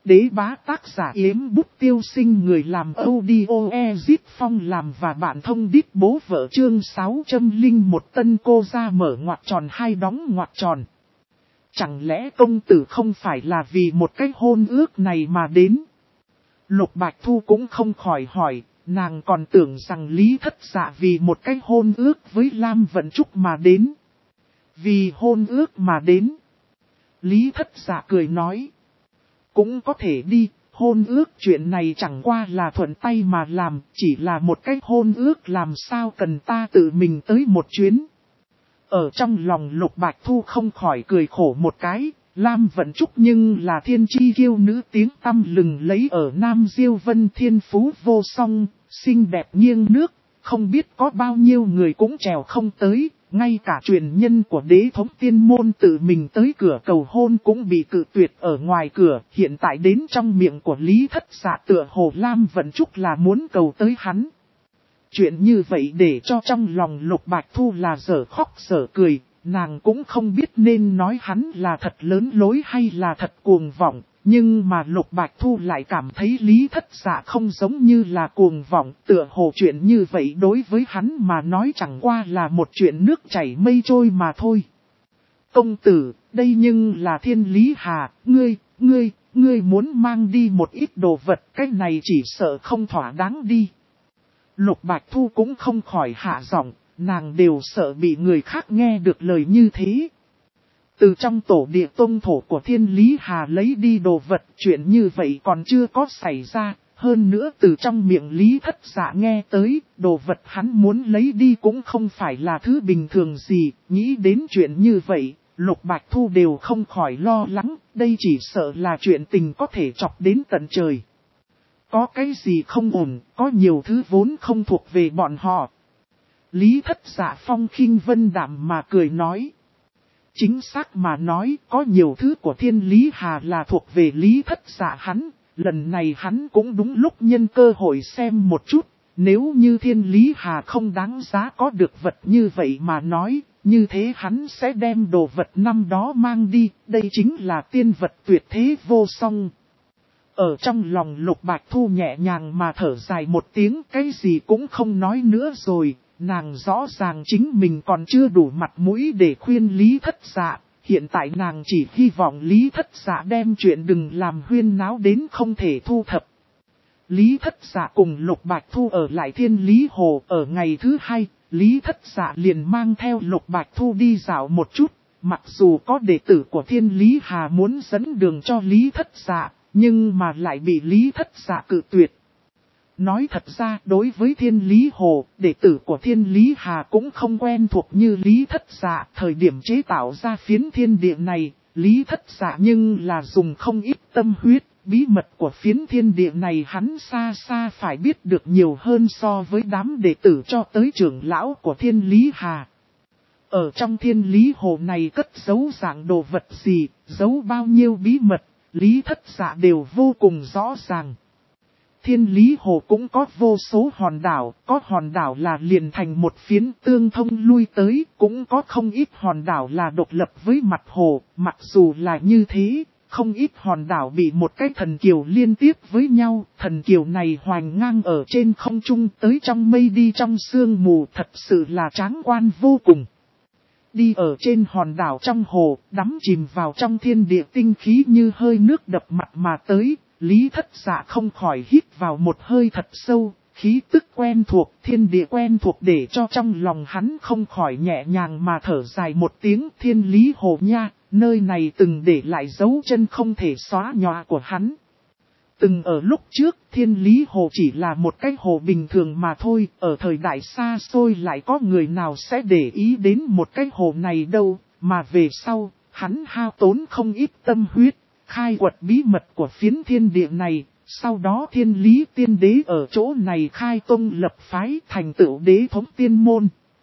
Đế bá tác giả Yếm Bút Tiêu Sinh, người làm audio Ezit Phong làm và bạn thông đít bố vợ. Chương 601 tân cô ra mở ngoặc tròn hai đóng ngoặc tròn. Chẳng lẽ công tử không phải là vì một cái hôn ước này mà đến? Lục Bạch Thu cũng không khỏi hỏi, nàng còn tưởng rằng Lý Thất Dạ vì một cái hôn ước với Lam Vận Trúc mà đến. Vì hôn ước mà đến. Lý Thất Dạ cười nói. Cũng có thể đi, hôn ước chuyện này chẳng qua là thuận tay mà làm, chỉ là một cái hôn ước làm sao cần ta tự mình tới một chuyến. Ở trong lòng Lục Bạch Thu không khỏi cười khổ một cái, Lam Vận Trúc nhưng là thiên chi kiêu nữ tiếng tăm lừng lấy ở Nam Diêu Vân, thiên phú vô song, xinh đẹp nghiêng nước, không biết có bao nhiêu người cũng trèo không tới. Ngay cả truyền nhân của đế thống tiên môn tự mình tới cửa cầu hôn cũng bị cự tuyệt ở ngoài cửa. Hiện tại đến trong miệng của Lý Thất Dạ tựa hồ Lam Vận Trúc là muốn cầu tới hắn. Chuyện như vậy để cho trong lòng Lục Bạch Thu là dở khóc dở cười. Nàng cũng không biết nên nói hắn là thật lớn lối hay là thật cuồng vọng. Nhưng mà Lục Bạch Thu lại cảm thấy Lý Thất Dạ không giống như là cuồng vọng, tựa hồ chuyện như vậy đối với hắn mà nói chẳng qua là một chuyện nước chảy mây trôi mà thôi. Công tử, đây nhưng là Thiên Lý Hà, ngươi muốn mang đi một ít đồ vật, cái này chỉ sợ không thỏa đáng đi. Lục Bạch Thu cũng không khỏi hạ giọng, nàng đều sợ bị người khác nghe được lời như thế. Từ trong tổ địa tông thổ của Thiên Lý Hà lấy đi đồ vật, chuyện như vậy còn chưa có xảy ra. Hơn nữa từ trong miệng Lý Thất Dạ nghe tới, đồ vật hắn muốn lấy đi cũng không phải là thứ bình thường gì. Nghĩ đến chuyện như vậy, Lục Bạch Thu đều không khỏi lo lắng, đây chỉ sợ là chuyện tình có thể chọc đến tận trời. Có cái gì không ổn, có nhiều thứ vốn không thuộc về bọn họ. Lý Thất Dạ phong khinh vân đạm mà cười nói. Chính xác mà nói, có nhiều thứ của Thiên Lý Hà là thuộc về Lý Thất Dạ hắn. Lần này hắn cũng đúng lúc nhân cơ hội xem một chút. Nếu như Thiên Lý Hà không đáng giá có được vật như vậy mà nói, như thế hắn sẽ đem đồ vật năm đó mang đi. Đây chính là tiên vật tuyệt thế vô song. Ở trong lòng Lục Bạch Thu nhẹ nhàng mà thở dài một tiếng, cái gì cũng không nói nữa rồi. Nàng rõ ràng chính mình còn chưa đủ mặt mũi để khuyên Lý Thất Dạ. Hiện tại nàng chỉ hy vọng Lý Thất Dạ đem chuyện đừng làm huyên náo đến không thể thu thập. Lý Thất Dạ cùng Lục Bạch Thu ở lại Thiên Lý Hồ. Ở ngày thứ hai, Lý Thất Dạ liền mang theo Lục Bạch Thu đi dạo một chút. Mặc dù có đệ tử của Thiên Lý Hà muốn dẫn đường cho Lý Thất Dạ, nhưng mà lại bị Lý Thất Dạ cự tuyệt. Nói thật ra đối với Thiên Lý Hồ, đệ tử của Thiên Lý Hà cũng không quen thuộc như Lý Thất Dạ. Thời điểm chế tạo ra phiến thiên địa này, Lý Thất Dạ nhưng là dùng không ít tâm huyết. Bí mật của phiến thiên địa này hắn xa xa phải biết được nhiều hơn so với đám đệ tử cho tới trưởng lão của Thiên Lý Hà. Ở trong Thiên Lý Hồ này cất giấu dạng đồ vật gì, giấu bao nhiêu bí mật, Lý Thất Dạ đều vô cùng rõ ràng. Thiên Lý Hồ cũng có vô số hòn đảo, có hòn đảo là liền thành một phiến tương thông lui tới, cũng có không ít hòn đảo là độc lập với mặt hồ, mặc dù là như thế, không ít hòn đảo bị một cái thần kiều liên tiếp với nhau, thần kiều này hoành ngang ở trên không trung tới trong mây đi trong sương mù, thật sự là tráng quan vô cùng. Đi ở trên hòn đảo trong hồ, đắm chìm vào trong thiên địa tinh khí như hơi nước đập mặt mà tới. Lý Thất Dạ không khỏi hít vào một hơi thật sâu, khí tức quen thuộc, thiên địa quen thuộc để cho trong lòng hắn không khỏi nhẹ nhàng mà thở dài một tiếng. Thiên Lý Hồ nha, nơi này từng để lại dấu chân không thể xóa nhòa của hắn. Từng ở lúc trước, Thiên Lý Hồ chỉ là một cái hồ bình thường mà thôi, ở thời đại xa xôi lại có người nào sẽ để ý đến một cái hồ này đâu, mà về sau, hắn hao tốn không ít tâm huyết. Khai quật bí mật của phiến thiên địa này, sau đó Thiên Lý Tiên Đế ở chỗ này khai tông lập phái thành tựu đế thống tiên môn.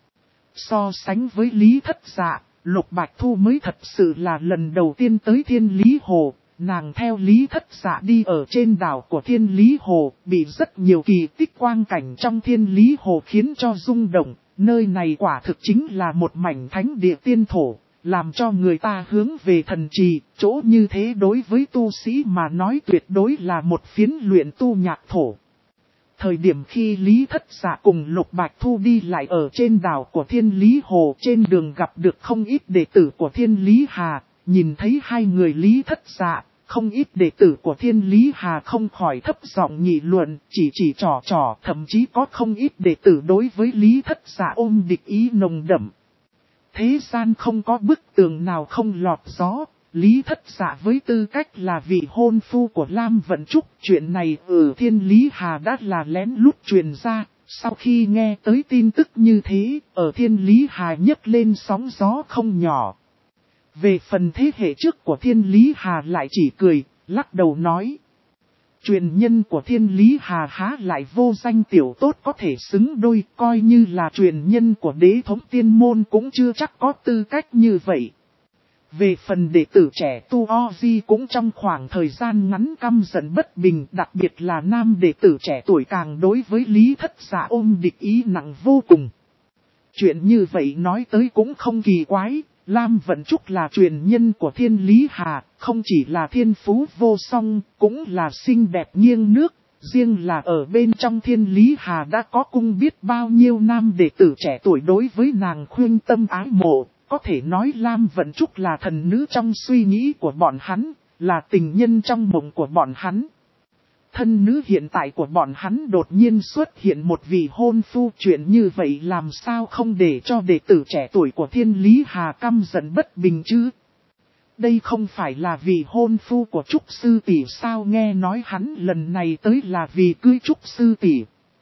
So sánh với Lý Thất Dạ, Lục Bạch Thu mới thật sự là lần đầu tiên tới Thiên Lý Hồ. Nàng theo Lý Thất Dạ đi ở trên đảo của Thiên Lý Hồ, bị rất nhiều kỳ tích quang cảnh trong Thiên Lý Hồ khiến cho rung động. Nơi này quả thực chính là một mảnh thánh địa tiên thổ. làm cho người ta hướng về thần trì, chỗ như thế đối với tu sĩ mà nói tuyệt đối là một phiến luyện tu nhạc thổ. Thời điểm khi Lý Thất Dạ cùng Lục Bạch Thu đi lại ở trên đảo của Thiên Lý Hồ, trên đường gặp được không ít đệ tử của Thiên Lý Hà, nhìn thấy hai người Lý Thất Dạ, không ít đệ tử của Thiên Lý Hà không khỏi thấp giọng nghị luận, chỉ trò, thậm chí có không ít đệ tử đối với Lý Thất Dạ ôm địch ý nồng đậm. Thế gian không có bức tường nào không lọt gió, Lý Thất Dạ với tư cách là vị hôn phu của Lam Vận Trúc, chuyện này ở Thiên Lý Hà đã là lén lút truyền ra. Sau khi nghe tới tin tức như thế, ở Thiên Lý Hà nhấc lên sóng gió không nhỏ. Về phần thế hệ trước của Thiên Lý Hà lại chỉ cười, lắc đầu nói. Truyền nhân của Thiên Lý Hà há lại vô danh tiểu tốt có thể xứng đôi, coi như là truyền nhân của đế thống tiên môn cũng chưa chắc có tư cách như vậy. Về phần đệ tử trẻ Tu Oji cũng trong khoảng thời gian ngắn căm giận bất bình, đặc biệt là nam đệ tử trẻ tuổi càng đối với Lý Thất Dạ ôm địch ý nặng vô cùng. Chuyện như vậy nói tới cũng không kỳ quái, Lam Vận Trúc là truyền nhân của Thiên Lý Hà, không chỉ là thiên phú vô song, cũng là xinh đẹp nghiêng nước, riêng là ở bên trong Thiên Lý Hà đã có cung biết bao nhiêu nam đệ tử trẻ tuổi đối với nàng khuyên tâm ái mộ. Có thể nói Lam Vận Trúc là thần nữ trong suy nghĩ của bọn hắn, là tình nhân trong mộng của bọn hắn. Thân nữ hiện tại của bọn hắn đột nhiên xuất hiện một vị hôn phu, chuyện như vậy làm sao không để cho đệ tử trẻ tuổi của Thiên Lý Hà căm giận bất bình chứ? Đây không phải là vị hôn phu của Trúc Sư Tỷ sao, nghe nói hắn lần này tới là vì cưới Trúc Sư Tỷ.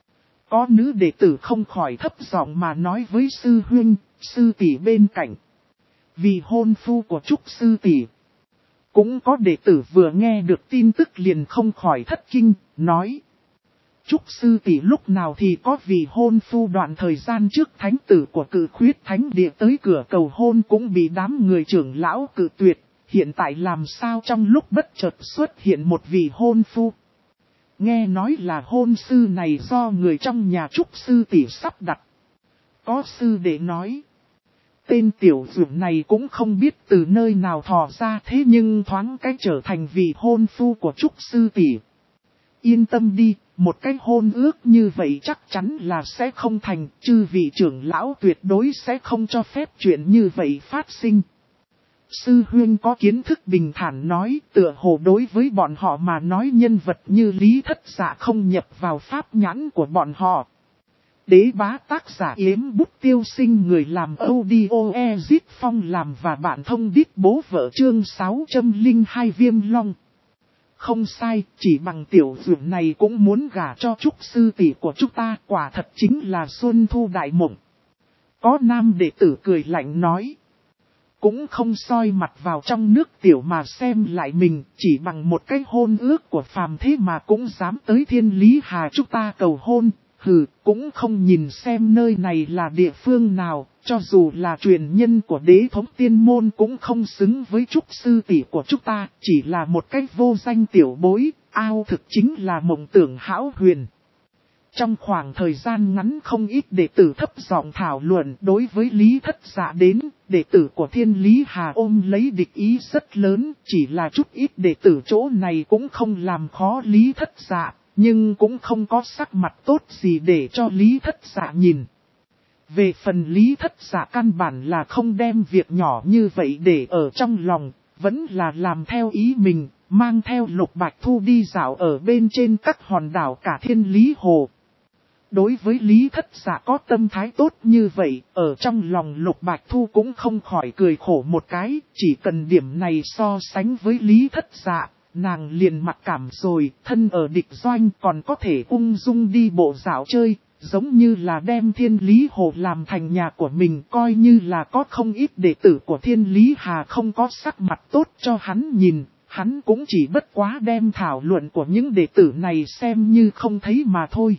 Có nữ đệ tử không khỏi thấp giọng mà nói với sư huynh, sư tỷ bên cạnh. Vì hôn phu của Trúc Sư Tỷ. Cũng có đệ tử vừa nghe được tin tức liền không khỏi thất kinh, nói. Trúc Sư Tỷ lúc nào thì có vì hôn phu, đoạn thời gian trước thánh tử của Cự Khuyết Thánh Địa tới cửa cầu hôn cũng bị đám người trưởng lão cự tuyệt. Hiện tại làm sao trong lúc bất chợt xuất hiện một vị hôn phu. Nghe nói là hôn sư này do người trong nhà Trúc Sư Tỷ sắp đặt. Có sư đệ nói. Tên tiểu dược này cũng không biết từ nơi nào thò ra, thế nhưng thoáng cách trở thành vị hôn phu của Trúc Sư Tỷ. Yên tâm đi, một cái hôn ước như vậy chắc chắn là sẽ không thành, chư vị trưởng lão tuyệt đối sẽ không cho phép chuyện như vậy phát sinh. Sư huynh có kiến thức bình thản nói, tựa hồ đối với bọn họ mà nói nhân vật như Lý Thất Dạ không nhập vào pháp nhãn của bọn họ. Đế bá tác giả Yếm Bút Tiêu Sinh, người làm audio Ezit Phong làm và bạn thông đít bố vợ chương 602 Viêm Long. Không sai, chỉ bằng tiểu dược này cũng muốn gả cho Trúc Sư Tỷ của chúng ta, quả thật chính là xuân thu đại mộng. Có nam đệ tử cười lạnh nói. Cũng không soi mặt vào trong nước tiểu mà xem lại mình, chỉ bằng một cái hôn ước của phàm thế mà cũng dám tới Thiên Lý Hà chúng ta cầu hôn. Hừ, cũng không nhìn xem nơi này là địa phương nào, cho dù là truyền nhân của đế thống tiên môn cũng không xứng với Trúc Sư Tỷ của chúng ta, chỉ là một cái vô danh tiểu bối, ao thực chính là mộng tưởng hão huyền. Trong khoảng thời gian ngắn không ít đệ tử thấp giọng thảo luận đối với Lý Thất Dạ đến, đệ tử của Thiên Lý Hà ôm lấy địch ý rất lớn, chỉ là chút ít đệ tử chỗ này cũng không làm khó Lý Thất Dạ. Nhưng cũng không có sắc mặt tốt gì để cho Lý Thất Dạ nhìn. Về phần Lý Thất Dạ căn bản là không đem việc nhỏ như vậy để ở trong lòng, vẫn là làm theo ý mình, mang theo Lục Bạch Thu đi dạo ở bên trên các hòn đảo cả Thiên Lý Hồ. Đối với Lý Thất Dạ có tâm thái tốt như vậy, ở trong lòng Lục Bạch Thu cũng không khỏi cười khổ một cái, chỉ cần điểm này so sánh với Lý Thất Dạ. Nàng liền mặc cảm rồi, thân ở địch doanh còn có thể ung dung đi bộ dạo chơi, giống như là đem Thiên Lý Hồ làm thành nhà của mình, coi như là có không ít đệ tử của Thiên Lý Hà không có sắc mặt tốt cho hắn nhìn, hắn cũng chỉ bất quá đem thảo luận của những đệ tử này xem như không thấy mà thôi.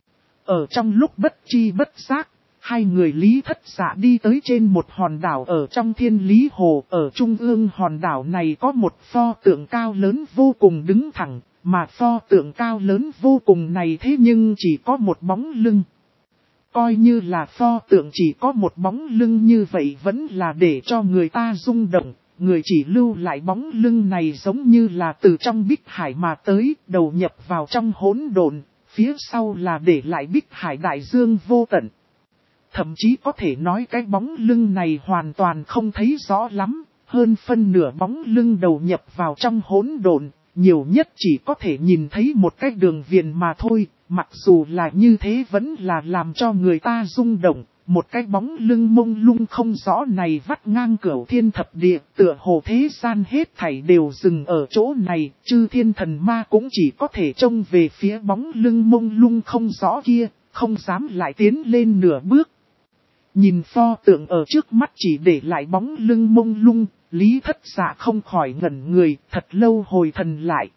Ở trong lúc bất chi bất giác, hai người Lý Thất Dạ đi tới trên một hòn đảo ở trong Thiên Lý Hồ. Ở trung ương hòn đảo này có một pho tượng cao lớn vô cùng đứng thẳng, mà pho tượng cao lớn vô cùng này thế nhưng chỉ có một bóng lưng. Coi như là pho tượng chỉ có một bóng lưng như vậy vẫn là để cho người ta rung động. Người chỉ lưu lại bóng lưng này giống như là từ trong bích hải mà tới, đầu nhập vào trong hỗn độn, phía sau là để lại bích hải đại dương vô tận. Thậm chí có thể nói cái bóng lưng này hoàn toàn không thấy rõ lắm, hơn phân nửa bóng lưng đầu nhập vào trong hỗn độn, nhiều nhất chỉ có thể nhìn thấy một cái đường viền mà thôi, mặc dù là như thế vẫn là làm cho người ta rung động. Một cái bóng lưng mông lung không rõ này vắt ngang cửu thiên thập địa, tựa hồ thế gian hết thảy đều dừng ở chỗ này, chư thiên thần ma cũng chỉ có thể trông về phía bóng lưng mông lung không rõ kia, không dám lại tiến lên nửa bước. Nhìn pho tượng ở trước mắt chỉ để lại bóng lưng mông lung, Lý Thất Dạ không khỏi ngẩn người, thật lâu hồi thần lại.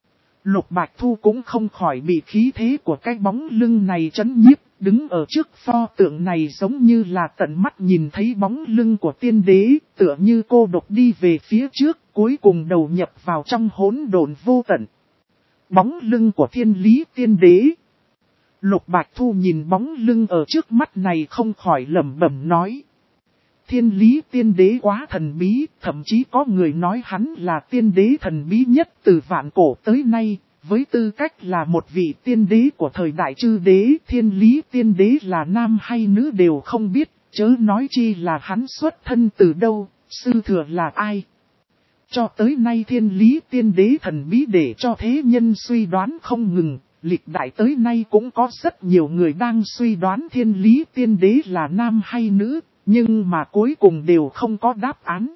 Lục Bạch Thu cũng không khỏi bị khí thế của cái bóng lưng này chấn nhiếp, đứng ở trước pho tượng này giống như là tận mắt nhìn thấy bóng lưng của tiên đế, tựa như cô độc đi về phía trước, cuối cùng đầu nhập vào trong hỗn độn vô tận. Bóng lưng của thiên lý tiên đế. Lục Bạch Thu nhìn bóng lưng ở trước mắt này không khỏi lẩm bẩm nói. Thiên lý tiên đế quá thần bí, thậm chí có người nói hắn là tiên đế thần bí nhất từ vạn cổ tới nay, với tư cách là một vị tiên đế của thời đại chư đế, thiên lý tiên đế là nam hay nữ đều không biết, chớ nói chi là hắn xuất thân từ đâu, sư thừa là ai. Cho tới nay thiên lý tiên đế thần bí để cho thế nhân suy đoán không ngừng, lịch đại tới nay cũng có rất nhiều người đang suy đoán thiên lý tiên đế là nam hay nữ. Nhưng mà cuối cùng đều không có đáp án.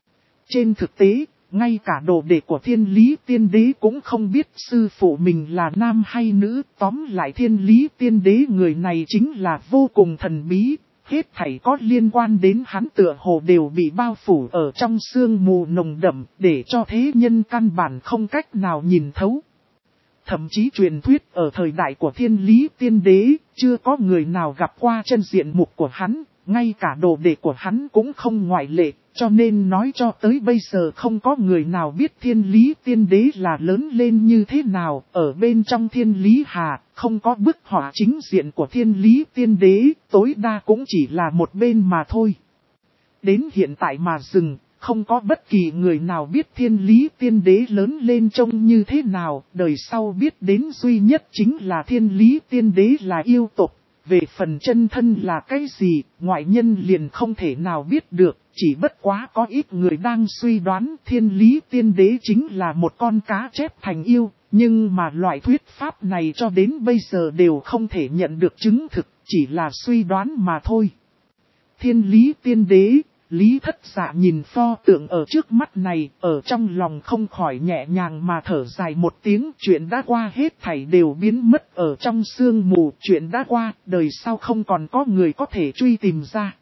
Trên thực tế, ngay cả đồ đệ của thiên lý tiên đế cũng không biết sư phụ mình là nam hay nữ. Tóm lại thiên lý tiên đế người này chính là vô cùng thần bí. Hết thảy có liên quan đến hắn tựa hồ đều bị bao phủ ở trong sương mù nồng đậm để cho thế nhân căn bản không cách nào nhìn thấu. Thậm chí truyền thuyết ở thời đại của thiên lý tiên đế, chưa có người nào gặp qua chân diện mục của hắn. Ngay cả đồ đệ của hắn cũng không ngoại lệ, cho nên nói cho tới bây giờ không có người nào biết thiên lý tiên đế là lớn lên như thế nào. Ở bên trong thiên lý hà, không có bức họa chính diện của thiên lý tiên đế, tối đa cũng chỉ là một bên mà thôi. Đến hiện tại mà dừng, không có bất kỳ người nào biết thiên lý tiên đế lớn lên trông như thế nào. Đời sau biết đến duy nhất chính là thiên lý tiên đế là yêu tộc. Về phần chân thân là cái gì, ngoại nhân liền không thể nào biết được, chỉ bất quá có ít người đang suy đoán thiên lý tiên đế chính là một con cá chép thành yêu, nhưng mà loại thuyết pháp này cho đến bây giờ đều không thể nhận được chứng thực, chỉ là suy đoán mà thôi. Thiên lý tiên đế, Lý Thất Dạ nhìn pho tượng ở trước mắt này, ở trong lòng không khỏi nhẹ nhàng mà thở dài một tiếng. Chuyện đã qua hết thảy đều biến mất ở trong sương mù. Chuyện đã qua, đời sau không còn có người có thể truy tìm ra.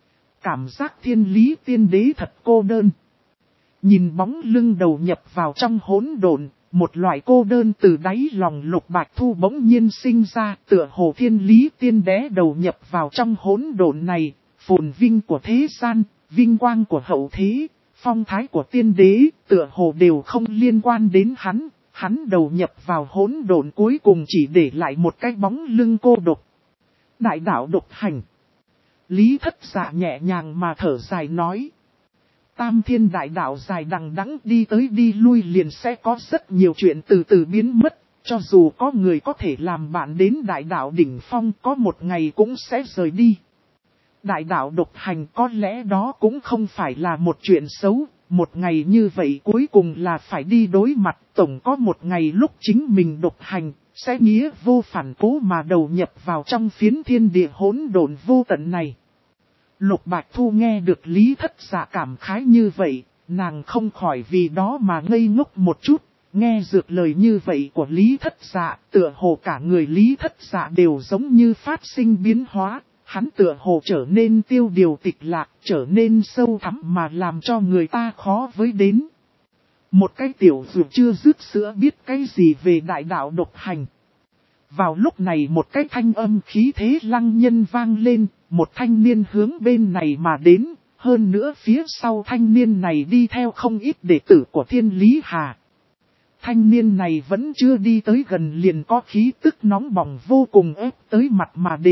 Cảm giác thiên lý tiên đế thật cô đơn. Nhìn bóng lưng đầu nhập vào trong hỗn độn, một loại cô đơn từ đáy lòng Lục Bạch Thu bỗng nhiên sinh ra. Tựa hồ thiên lý tiên đế đầu nhập vào trong hỗn độn này, phồn vinh của thế gian. Vinh quang của hậu thế, phong thái của tiên đế, tựa hồ đều không liên quan đến hắn. Hắn đầu nhập vào hỗn độn cuối cùng chỉ để lại một cái bóng lưng cô độc. Đại đạo độc hành. Lý Thất Dạ nhẹ nhàng mà thở dài nói. Tam thiên đại đạo dài đằng đẵng đi tới đi lui liền sẽ có rất nhiều chuyện từ từ biến mất. Cho dù có người có thể làm bạn đến đại đạo đỉnh phong có một ngày cũng sẽ rời đi. Đại đạo độc hành có lẽ đó cũng không phải là một chuyện xấu, một ngày như vậy cuối cùng là phải đi đối mặt, tổng có một ngày lúc chính mình độc hành, sẽ nghĩa vô phản cố mà đầu nhập vào trong phiến thiên địa hỗn độn vô tận này. Lục Bạch Thu nghe được Lý Thất Dạ cảm khái như vậy, nàng không khỏi vì đó mà ngây ngốc một chút, nghe dược lời như vậy của Lý Thất Dạ, tựa hồ cả người Lý Thất Dạ đều giống như phát sinh biến hóa. Hắn tựa hồ trở nên tiêu điều tịch lạc, trở nên sâu thẳm mà làm cho người ta khó với đến. Một cái tiểu dược chưa dứt sữa biết cái gì về đại đạo độc hành. Vào lúc này một cái thanh âm khí thế lăng nhân vang lên, một thanh niên hướng bên này mà đến, hơn nữa phía sau thanh niên này đi theo không ít đệ tử của Thiên Lý Hà. Thanh niên này vẫn chưa đi tới gần liền có khí tức nóng bỏng vô cùng ép tới mặt mà đến.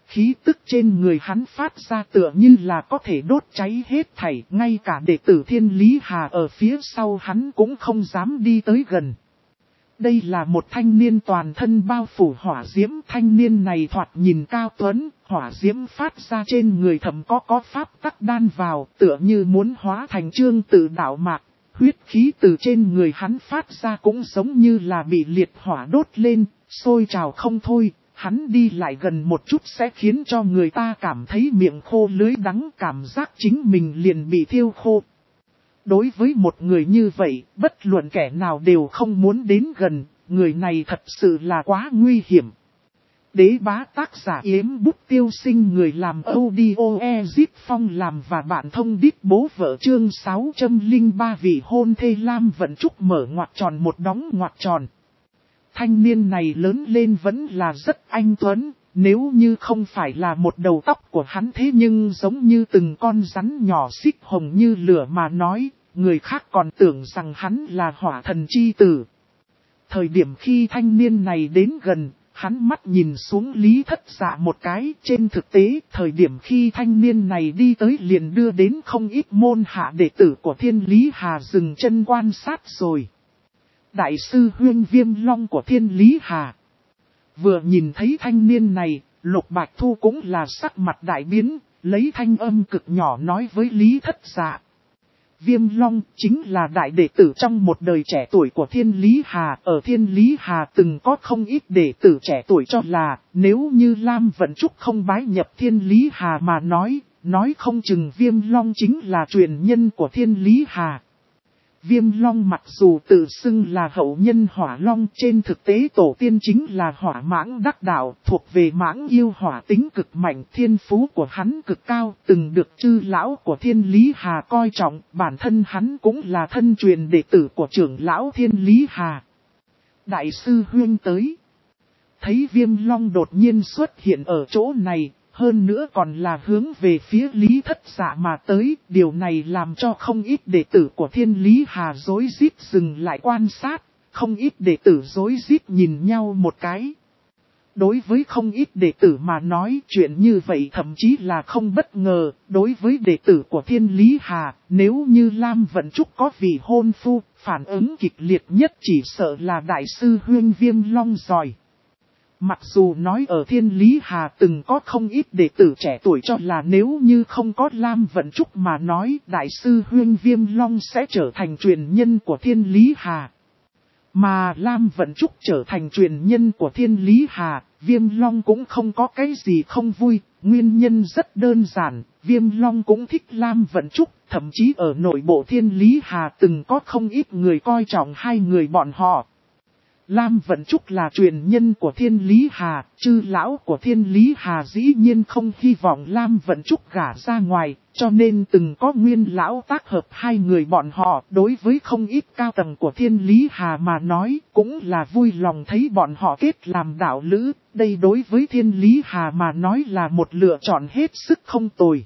Khí tức trên người hắn phát ra tựa như là có thể đốt cháy hết thảy, ngay cả đệ tử Thiên Lý Hà ở phía sau hắn cũng không dám đi tới gần. Đây là một thanh niên toàn thân bao phủ hỏa diễm, thanh niên này thoạt nhìn cao tuấn, hỏa diễm phát ra trên người thậm có pháp tắc đan vào, tựa như muốn hóa thành trương tự đạo mạc. Huyết khí từ trên người hắn phát ra cũng giống như là bị liệt hỏa đốt lên, sôi trào không thôi. Hắn đi lại gần một chút sẽ khiến cho người ta cảm thấy miệng khô lưỡi đắng, cảm giác chính mình liền bị thiêu khô. Đối với một người như vậy, bất luận kẻ nào đều không muốn đến gần, người này thật sự là quá nguy hiểm. Đế bá tác giả Yếm Bút Tiêu Sinh, người làm audio Ezip Phong làm và bạn thông đít bố vợ, chương 603 vị hôn thê Lam Vận Trúc mở ngoặc tròn một đóng ngoặc tròn. Thanh niên này lớn lên vẫn là rất anh tuấn, nếu như không phải là một đầu tóc của hắn thế nhưng giống như từng con rắn nhỏ xích hồng như lửa mà nói, người khác còn tưởng rằng hắn là hỏa thần chi tử. Thời điểm khi thanh niên này đến gần, hắn mắt nhìn xuống Lý Thất Dạ một cái, trên thực tế, thời điểm khi thanh niên này đi tới liền đưa đến không ít môn hạ đệ tử của Thiên Lý Hà dừng chân quan sát rồi. Đại sư Huyên Viêm Long của Thiên Lý Hà vừa nhìn thấy thanh niên này, Lục Bạch Thu cũng là sắc mặt đại biến, lấy thanh âm cực nhỏ nói với Lý Thất Dạ. Viêm Long chính là đại đệ tử trong một đời trẻ tuổi của Thiên Lý Hà. Ở Thiên Lý Hà từng có không ít đệ tử trẻ tuổi cho là, nếu như Lam Vận Trúc không bái nhập Thiên Lý Hà mà nói không chừng Viêm Long chính là truyền nhân của Thiên Lý Hà. Viêm Long mặc dù tự xưng là hậu nhân Hỏa Long, trên thực tế tổ tiên chính là Hỏa Mãng đắc đạo, thuộc về mãng yêu hỏa tính cực mạnh, thiên phú của hắn cực cao, từng được chư lão của Thiên Lý Hà coi trọng, bản thân hắn cũng là thân truyền đệ tử của trưởng lão Thiên Lý Hà. Đại sư Huyên tới, thấy Viêm Long đột nhiên xuất hiện ở chỗ này, hơn nữa còn là hướng về phía Lý Thất Dạ mà tới, điều này làm cho không ít đệ tử của Thiên Lý Hà rối rít dừng lại quan sát, không ít đệ tử rối rít nhìn nhau một cái. Đối với không ít đệ tử mà nói chuyện như vậy thậm chí là không bất ngờ, đối với đệ tử của Thiên Lý Hà, nếu như Lam Vận Trúc có vị hôn phu, phản ứng kịch liệt nhất chỉ sợ là Đại sư Huyên Viêm Long rồi. Mặc dù nói ở Thiên Lý Hà từng có không ít đệ tử trẻ tuổi cho là nếu như không có Lam Vận Trúc mà nói Đại sư Huyên Viêm Long sẽ trở thành truyền nhân của Thiên Lý Hà. Mà Lam Vận Trúc trở thành truyền nhân của Thiên Lý Hà, Viêm Long cũng không có cái gì không vui, nguyên nhân rất đơn giản, Viêm Long cũng thích Lam Vận Trúc, thậm chí ở nội bộ Thiên Lý Hà từng có không ít người coi trọng hai người bọn họ. Lam Vận Trúc là truyền nhân của Thiên Lý Hà, chư lão của Thiên Lý Hà dĩ nhiên không hy vọng Lam Vận Trúc gả ra ngoài, cho nên từng có nguyên lão tác hợp hai người bọn họ. Đối với không ít cao tầng của Thiên Lý Hà mà nói, cũng là vui lòng thấy bọn họ kết làm đạo lữ, đây đối với Thiên Lý Hà mà nói là một lựa chọn hết sức không tồi.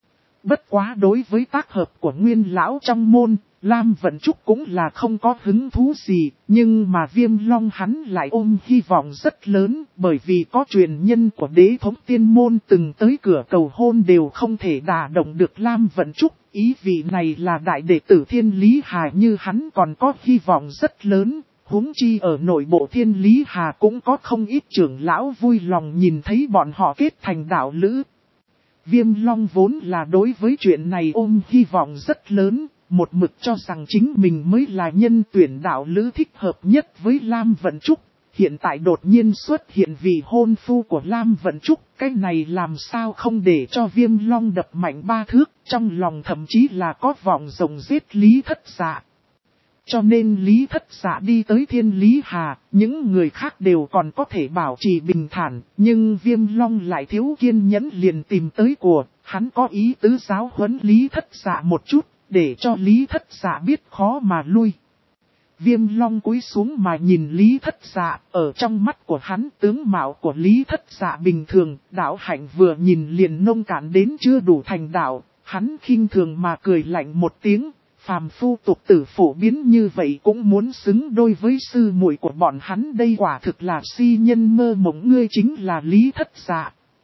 Bất quá đối với tác hợp của nguyên lão trong môn, Lam Vận Trúc cũng là không có hứng thú gì, nhưng mà Viêm Long hắn lại ôm hy vọng rất lớn, bởi vì có truyền nhân của đế thống tiên môn từng tới cửa cầu hôn đều không thể đả động được Lam Vận Trúc, ý vị này là đại đệ tử Thiên Lý Hà như hắn còn có hy vọng rất lớn, huống chi ở nội bộ Thiên Lý Hà cũng có không ít trưởng lão vui lòng nhìn thấy bọn họ kết thành đạo lữ. Viêm Long vốn là đối với chuyện này ôm hy vọng rất lớn, một mực cho rằng chính mình mới là nhân tuyển đạo lữ thích hợp nhất với Lam Vận Trúc. Hiện tại đột nhiên xuất hiện vị hôn phu của Lam Vận Trúc, cái này làm sao không để cho Viêm Long đập mạnh ba thước, trong lòng thậm chí là có vọng rồng giết Lý Thất Dạ. Cho nên Lý Thất Dạ đi tới Thiên Lý Hà, những người khác đều còn có thể bảo trì bình thản, nhưng Viêm Long lại thiếu kiên nhẫn liền tìm tới của, hắn có ý tứ giáo huấn Lý Thất Dạ một chút, để cho Lý Thất Dạ biết khó mà lui. Viêm Long cúi xuống mà nhìn Lý Thất Dạ, ở trong mắt của hắn tướng mạo của Lý Thất Dạ bình thường, đạo hạnh vừa nhìn liền nông cạn đến chưa đủ thành đạo, hắn khinh thường mà cười lạnh một tiếng. Phàm phu tục tử phổ biến như vậy cũng muốn xứng đôi với sư muội của bọn hắn, đây quả thực là si nhân mơ mộng, ngươi chính là Lý Thất Dạ.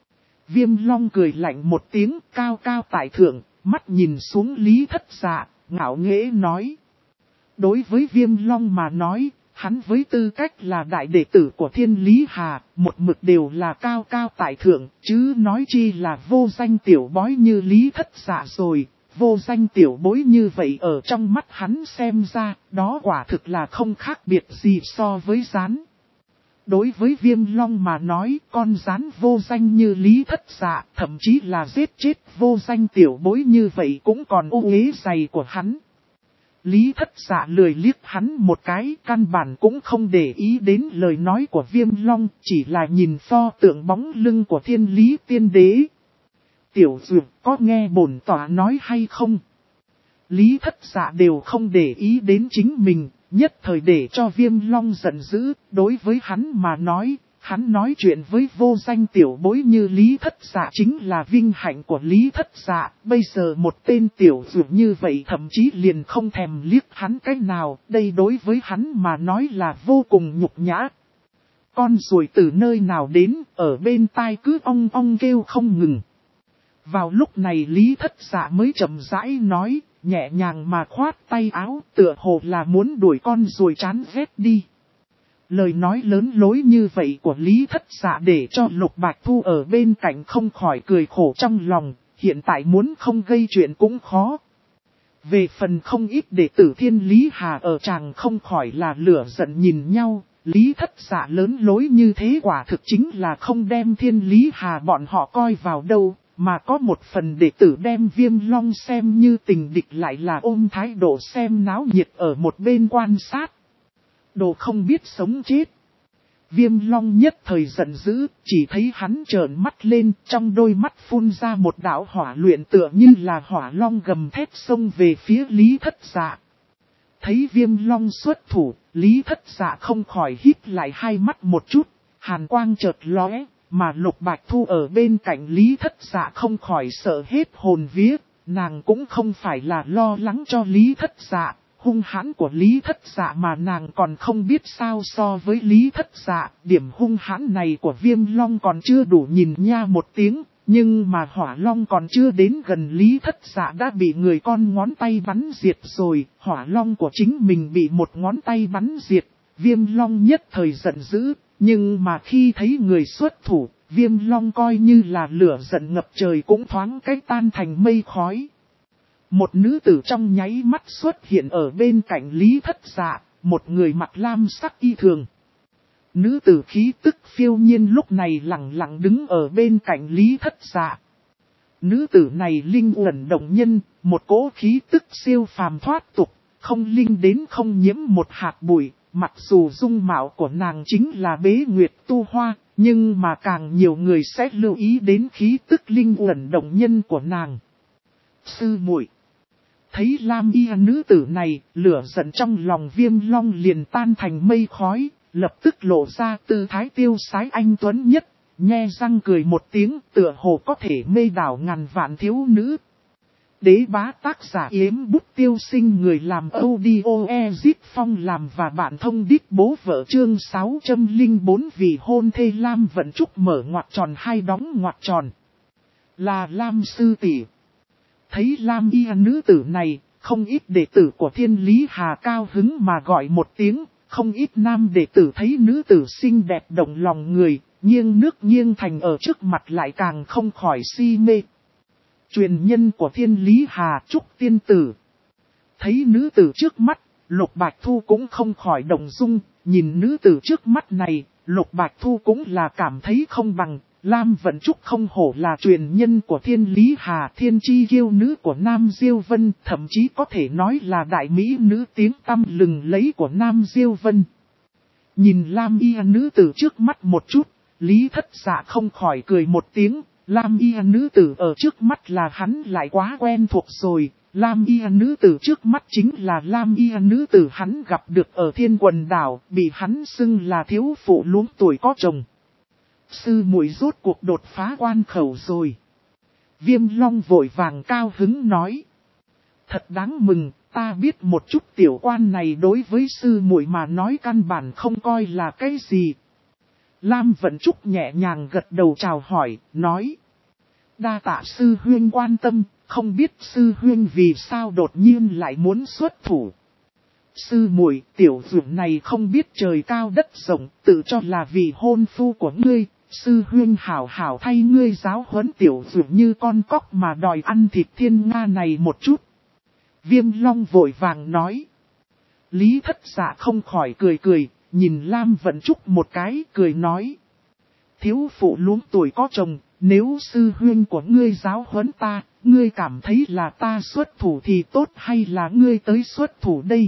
Viêm Long cười lạnh một tiếng, cao cao tại thượng, mắt nhìn xuống Lý Thất Dạ, ngạo nghễ nói. Đối với Viêm Long mà nói, hắn với tư cách là đại đệ tử của Thiên Lý Hà, một mực đều là cao cao tại thượng, chứ nói chi là vô danh tiểu bối như Lý Thất Dạ rồi. Vô danh tiểu bối như vậy ở trong mắt hắn xem ra, đó quả thực là không khác biệt gì so với rán. Đối với Viêm Long mà nói, con rán vô danh như Lý Thất Dạ, thậm chí là giết chết vô danh tiểu bối như vậy cũng còn ô uế dày của hắn. Lý Thất Dạ lười liếc hắn một cái, căn bản cũng không để ý đến lời nói của Viêm Long, chỉ là nhìn pho tượng bóng lưng của Thiên Lý Tiên Đế. Tiểu Dược có nghe bổn tỏa nói hay không? Lý Thất Dạ đều không để ý đến chính mình, nhất thời để cho Viêm Long giận dữ. Đối với hắn mà nói, hắn nói chuyện với vô danh tiểu bối như Lý Thất Dạ chính là vinh hạnh của Lý Thất Dạ. Bây giờ một tên tiểu dược như vậy thậm chí liền không thèm liếc hắn cái nào, đây đối với hắn mà nói là vô cùng nhục nhã. Con ruồi từ nơi nào đến, ở bên tai cứ ong ong kêu không ngừng. Vào lúc này Lý Thất Dạ mới chậm rãi nói, nhẹ nhàng mà khoát tay áo, tựa hồ là muốn đuổi con ruồi chán ghét đi. Lời nói lớn lối như vậy của Lý Thất Dạ để cho Lục Bạch Thu ở bên cạnh không khỏi cười khổ trong lòng, hiện tại muốn không gây chuyện cũng khó. Về phần không ít đệ tử Thiên Lý Hà ở tràng không khỏi là lửa giận nhìn nhau, Lý Thất Dạ lớn lối như thế quả thực chính là không đem Thiên Lý Hà bọn họ coi vào đâu. Mà có một phần đệ tử đem Viêm Long xem như tình địch lại là ôm thái độ xem náo nhiệt ở một bên quan sát. Đồ không biết sống chết. Viêm Long nhất thời giận dữ, chỉ thấy hắn trợn mắt lên, trong đôi mắt phun ra một đạo hỏa luyện tựa như là hỏa long gầm thét xông về phía Lý Thất Dạ. Thấy Viêm Long xuất thủ, Lý Thất Dạ không khỏi hít lại hai mắt một chút, hàn quang chợt lóe. Mà Lục Bạch Thu ở bên cạnh Lý Thất Dạ không khỏi sợ hết hồn vía, nàng cũng không phải là lo lắng cho Lý Thất Dạ, hung hãn của Lý Thất Dạ mà nàng còn không biết sao so với Lý Thất Dạ, điểm hung hãn này của Viêm Long còn chưa đủ nhìn nha một tiếng, nhưng mà Hỏa Long còn chưa đến gần Lý Thất Dạ đã bị người con ngón tay bắn diệt rồi, Hỏa Long của chính mình bị một ngón tay bắn diệt, Viêm Long nhất thời giận dữ. Nhưng mà khi thấy người xuất thủ, Viêm Long coi như là lửa giận ngập trời cũng thoáng cách tan thành mây khói. Một nữ tử trong nháy mắt xuất hiện ở bên cạnh Lý Thất Dạ, một người mặc lam sắc y thường. Nữ tử khí tức phiêu nhiên lúc này lặng lặng đứng ở bên cạnh Lý Thất Dạ. Nữ tử này linh uẩn động nhân, một cỗ khí tức siêu phàm thoát tục, không linh đến không nhiễm một hạt bụi. Mặc dù dung mạo của nàng chính là bế nguyệt tu hoa, nhưng mà càng nhiều người sẽ lưu ý đến khí tức linh uẩn động nhân của nàng. Sư muội thấy lam y nữ tử này, lửa giận trong lòng Viêm Long liền tan thành mây khói, lập tức lộ ra tư thái tiêu sái anh tuấn nhất, nhe răng cười một tiếng tựa hồ có thể mê đảo ngàn vạn thiếu nữ. Đế bá tác giả Yếm Bút Tiêu Sinh, người làm audio Ezit Phong làm và bạn thông đít bố vợ chương 604 vì hôn thê Lam Vận Trúc mở ngoặc tròn hai đóng ngoặc tròn. Là Lam sư tỷ. Thấy Lam y nữ tử này, không ít đệ tử của Thiên Lý Hà cao hứng mà gọi một tiếng, không ít nam đệ tử thấy nữ tử xinh đẹp động lòng người, nghiêng nước nghiêng thành ở trước mặt lại càng không khỏi si mê. Truyền nhân của Thiên Lý Hà Trúc tiên tử. Thấy nữ tử trước mắt, Lục Bạch Thu cũng không khỏi động dung, nhìn nữ tử trước mắt này, Lục Bạch Thu cũng là cảm thấy không bằng, Lam Vận Trúc không hổ là truyền nhân của Thiên Lý Hà, thiên chi kiêu nữ của Nam Diêu Vân, thậm chí có thể nói là đại mỹ nữ tiếng tăm lừng lẫy của Nam Diêu Vân. Nhìn Lam y nữ tử trước mắt một chút, Lý Thất Dạ không khỏi cười một tiếng. Lam y nữ tử ở trước mắt là hắn lại quá quen thuộc rồi, Lam y nữ tử trước mắt chính là Lam y nữ tử hắn gặp được ở Thiên Quần Đảo, bị hắn xưng là thiếu phụ luống tuổi có chồng. Sư muội rốt cuộc đột phá quan khẩu rồi. Viêm Long vội vàng cao hứng nói. Thật đáng mừng, ta biết một chút tiểu quan này đối với sư muội mà nói căn bản không coi là cái gì. Lam Vận Trúc nhẹ nhàng gật đầu chào hỏi, nói. Đa tạ sư huynh quan tâm, không biết sư huynh vì sao đột nhiên lại muốn xuất thủ. Sư muội, tiểu dược này không biết trời cao đất rộng, tự cho là vị hôn phu của ngươi, sư huynh hảo hảo thay ngươi giáo huấn tiểu dược như con cóc mà đòi ăn thịt thiên nga này một chút. Viêm Long vội vàng nói. Lý Thất Dạ không khỏi cười cười, nhìn Lam Vận Trúc một cái, cười nói. Thiếu phụ luống tuổi có chồng, nếu sư huynh của ngươi giáo huấn ta, ngươi cảm thấy là ta xuất thủ thì tốt hay là ngươi tới xuất thủ đây?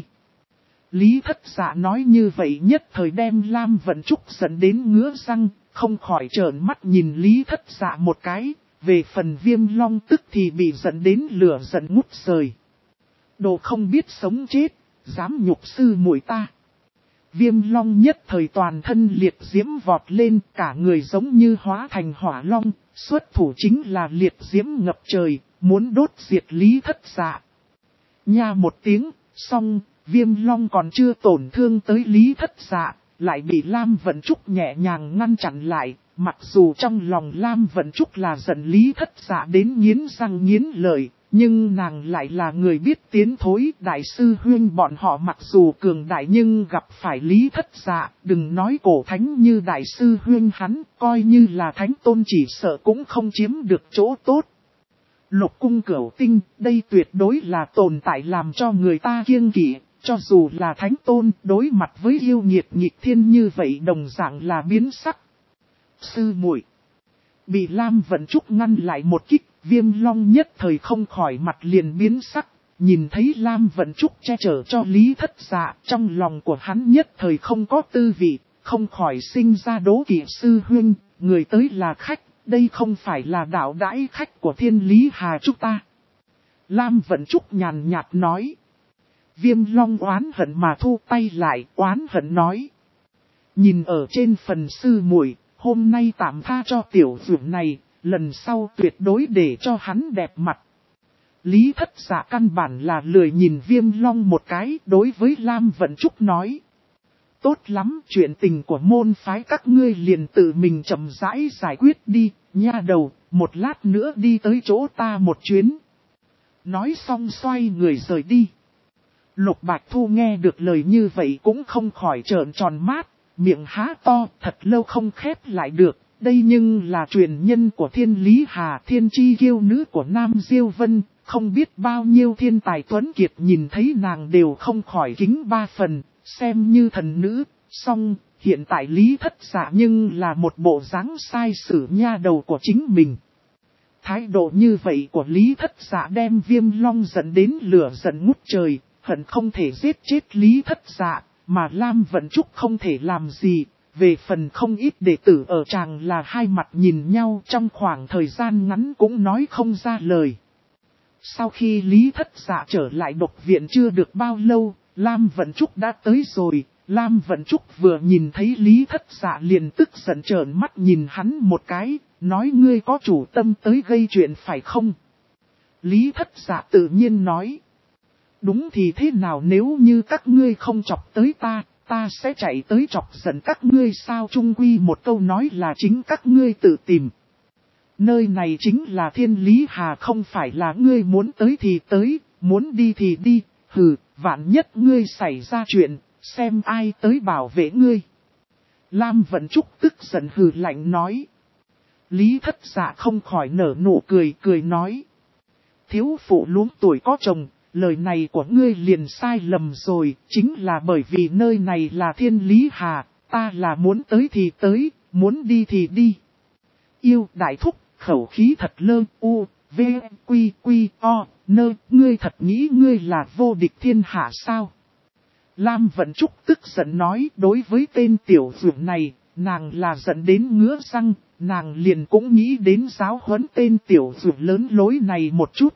Lý Thất Dạ nói như vậy nhất thời đem Lam Vận Trúc dẫn đến ngứa răng, không khỏi trợn mắt nhìn Lý Thất Dạ một cái, về phần Viêm Long tức thì bị dẫn đến lửa giận ngút trời. Đồ không biết sống chết, dám nhục sư muội ta. Viêm Long nhất thời toàn thân liệt diễm vọt lên, cả người giống như hóa thành hỏa long, xuất thủ chính là liệt diễm ngập trời, muốn đốt diệt Lý Thất Dạ. Nha một tiếng, xong, Viêm Long còn chưa tổn thương tới Lý Thất Dạ, lại bị Lam Vận Trúc nhẹ nhàng ngăn chặn lại, mặc dù trong lòng Lam Vận Trúc là giận Lý Thất Dạ đến nghiến răng nghiến lợi. Nhưng nàng lại là người biết tiến thối, đại sư huynh bọn họ mặc dù cường đại nhưng gặp phải Lý Thất Dạ, đừng nói cổ thánh như đại sư huynh hắn, coi như là thánh tôn chỉ sợ cũng không chiếm được chỗ tốt. Lục cung cửu tinh, đây tuyệt đối là tồn tại làm cho người ta kiêng kỵ, cho dù là thánh tôn đối mặt với yêu nghiệt nghịch thiên như vậy đồng dạng là biến sắc. Sư muội bị Lam Vận Trúc ngăn lại một kích. Viêm Long nhất thời không khỏi mặt liền biến sắc, nhìn thấy Lam Vận Trúc che chở cho Lý Thất Dạ, trong lòng của hắn nhất thời không có tư vị, không khỏi sinh ra đố kỵ sư huynh, người tới là khách, đây không phải là đạo đãi khách của Thiên Lý Hà chúng ta. Lam Vận Trúc nhàn nhạt nói. Viêm Long oán hận mà thu tay lại, oán hận nói. Nhìn ở trên phần sư muội, hôm nay tạm tha cho tiểu dưỡng này. Lần sau tuyệt đối để cho hắn đẹp mặt. Lý Thất Dạ căn bản là lười nhìn Viêm Long một cái, đối với Lam Vận Trúc nói. Tốt lắm, chuyện tình của môn phái các ngươi liền tự mình chậm rãi giải quyết đi, nha đầu, một lát nữa đi tới chỗ ta một chuyến. Nói xong xoay người rời đi. Lục Bạch Thu nghe được lời như vậy cũng không khỏi trợn tròn mắt, miệng há to, thật lâu không khép lại được. Đây nhưng là truyền nhân của Thiên Lý Hà, thiên chi kiêu nữ của Nam Diêu Vân, không biết bao nhiêu thiên tài tuấn kiệt nhìn thấy nàng đều không khỏi kính ba phần, xem như thần nữ, song hiện tại Lý Thất Dạ nhưng là một bộ dáng sai sử nha đầu của chính mình. Thái độ như vậy của Lý Thất Dạ đem Viêm Long dẫn đến lửa giận ngút trời, hận không thể giết chết Lý Thất Dạ, mà Lam Vận Trúc không thể làm gì. Về phần không ít đệ tử ở tràng là hai mặt nhìn nhau trong khoảng thời gian ngắn cũng nói không ra lời. Sau khi Lý Thất Dạ trở lại độc viện chưa được bao lâu, Lam Vận Trúc đã tới rồi. Lam Vận Trúc vừa nhìn thấy Lý Thất Dạ liền tức giận trợn mắt nhìn hắn một cái, nói ngươi có chủ tâm tới gây chuyện phải không? Lý Thất Dạ tự nhiên nói. Đúng thì thế nào nếu như các ngươi không chọc tới ta sẽ chạy tới chọc giận các ngươi sao chung quy một câu nói là chính các ngươi tự tìm. Nơi này chính là Thiên Lý Hà không phải là ngươi muốn tới thì tới, muốn đi thì đi, hừ, vạn nhất ngươi xảy ra chuyện, xem ai tới bảo vệ ngươi. Lam Vận Trúc tức giận hừ lạnh nói. Lý Thất Dạ không khỏi nở nụ cười nói. Thiếu phụ luống tuổi có chồng. Lời này của ngươi liền sai lầm rồi, chính là bởi vì nơi này là Thiên Lý Hà, ta là muốn tới thì tới, muốn đi thì đi. Yêu đại thúc, khẩu khí thật lơ, u, v, quy, quy, o, nơ, ngươi thật nghĩ ngươi là vô địch thiên hạ sao? Lam Vận Trúc tức giận nói đối với tên tiểu dược này, nàng là giận đến ngứa răng, nàng liền cũng nghĩ đến giáo huấn tên tiểu dược lớn lối này một chút.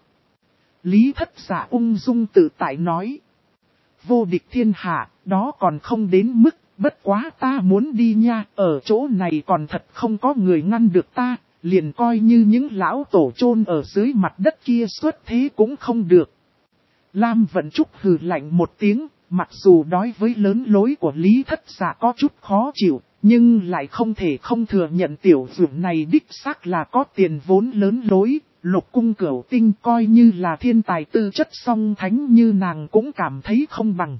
Lý Thất Dạ ung dung tự tại nói. Vô địch thiên hạ, đó còn không đến mức, bất quá ta muốn đi nha, ở chỗ này còn thật không có người ngăn được ta, liền coi như những lão tổ chôn ở dưới mặt đất kia xuất thế cũng không được. Lam Vận Trúc hừ lạnh một tiếng, mặc dù đối với lớn lối của Lý Thất Dạ có chút khó chịu, Nhưng lại không thể không thừa nhận tiểu dược này đích xác là có tiền vốn lớn lối, Lục Cung Cửu Tinh coi như là thiên tài tư chất song thánh như nàng cũng cảm thấy không bằng.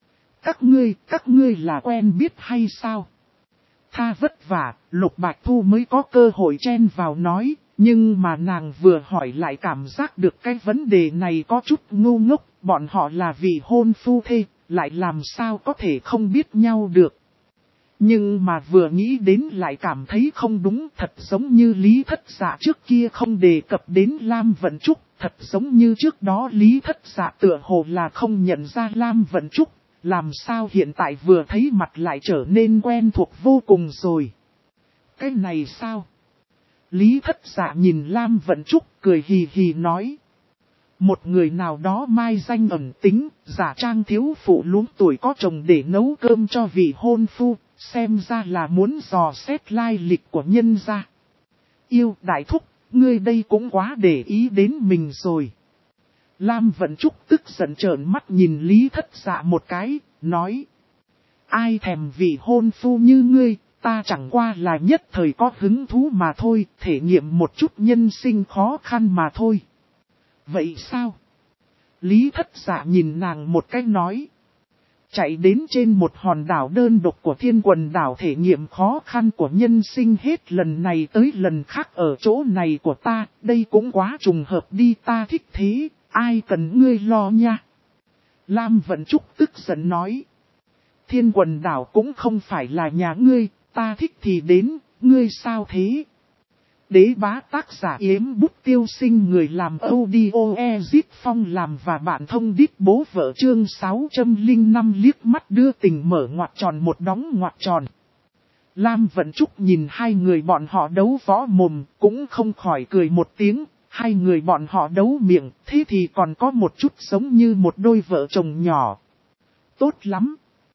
Các ngươi là quen biết hay sao? Tha vất vả, Lục Bạch Thu mới có cơ hội chen vào nói, nhưng mà nàng vừa hỏi lại cảm giác được cái vấn đề này có chút ngu ngốc, bọn họ là vị hôn phu thê, lại làm sao có thể không biết nhau được. Nhưng mà vừa nghĩ đến lại cảm thấy không đúng, thật giống như Lý Thất Dạ trước kia không đề cập đến Lam Vận Trúc, thật giống như trước đó Lý Thất Dạ tựa hồ là không nhận ra Lam Vận Trúc, làm sao hiện tại vừa thấy mặt lại trở nên quen thuộc vô cùng rồi. Cái này sao? Lý Thất Dạ nhìn Lam Vận Trúc cười hì hì nói. Một người nào đó mai danh ẩn tính, giả trang thiếu phụ luống tuổi có chồng để nấu cơm cho vị hôn phu, xem ra là muốn dò xét lai lịch của nhân gia. Yêu đại thúc, ngươi đây cũng quá để ý đến mình rồi. Lam Vận Trúc tức giận trợn mắt nhìn Lý Thất Dạ một cái, nói. Ai thèm vị hôn phu như ngươi, ta chẳng qua là nhất thời có hứng thú mà thôi, thể nghiệm một chút nhân sinh khó khăn mà thôi. Vậy sao? Lý Thất Dạ nhìn nàng một cái nói. Chạy đến trên một hòn đảo đơn độc của Thiên Quần đảo thể nghiệm khó khăn của nhân sinh hết lần này tới lần khác ở chỗ này của ta, đây cũng quá trùng hợp đi, ta thích thế, ai cần ngươi lo nha. Lam Vận Trúc tức giận nói. Thiên Quần đảo cũng không phải là nhà ngươi, ta thích thì đến, ngươi sao thế? Đế bá tác giả Yếm Bút Tiêu Sinh, người làm audio Ezit Phong làm và bạn thông đít bố vợ, chương 605 liếc mắt đưa tình mở ngoặc tròn một đóng ngoặc tròn. Lam Vận Trúc nhìn hai người bọn họ đấu võ mồm, cũng không khỏi cười một tiếng, hai người bọn họ đấu miệng, thế thì còn có một chút giống như một đôi vợ chồng nhỏ. Tốt lắm.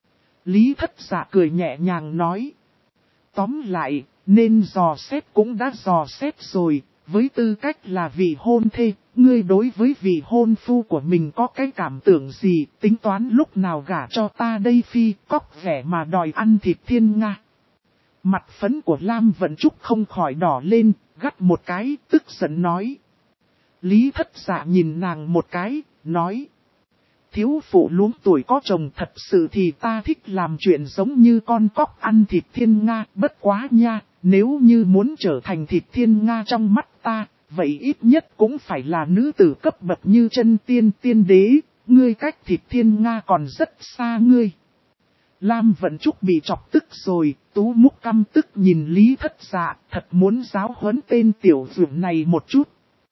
Lý Thất Dạ cười nhẹ nhàng nói. Tóm lại, nên dò xét cũng đã dò xét rồi, với tư cách là vị hôn thê, ngươi đối với vị hôn phu của mình có cái cảm tưởng gì, tính toán lúc nào gả cho ta đây phi, cóc vẻ mà đòi ăn thịt thiên nga. Mặt phấn của Lam Vận Trúc không khỏi đỏ lên, gắt một cái, tức giận nói. Lý Thất Dạ nhìn nàng một cái, nói. Thiếu phụ luống tuổi có chồng, thật sự thì ta thích làm chuyện giống như con cóc ăn thịt thiên nga, bất quá nha, nếu như muốn trở thành thịt thiên nga trong mắt ta, vậy ít nhất cũng phải là nữ tử cấp bậc như chân tiên tiên đế, ngươi cách thịt thiên nga còn rất xa ngươi. Lam Vận Trúc bị chọc tức rồi, tú múc căm tức nhìn Lý Thất Dạ, thật muốn giáo huấn tên tiểu dược này một chút.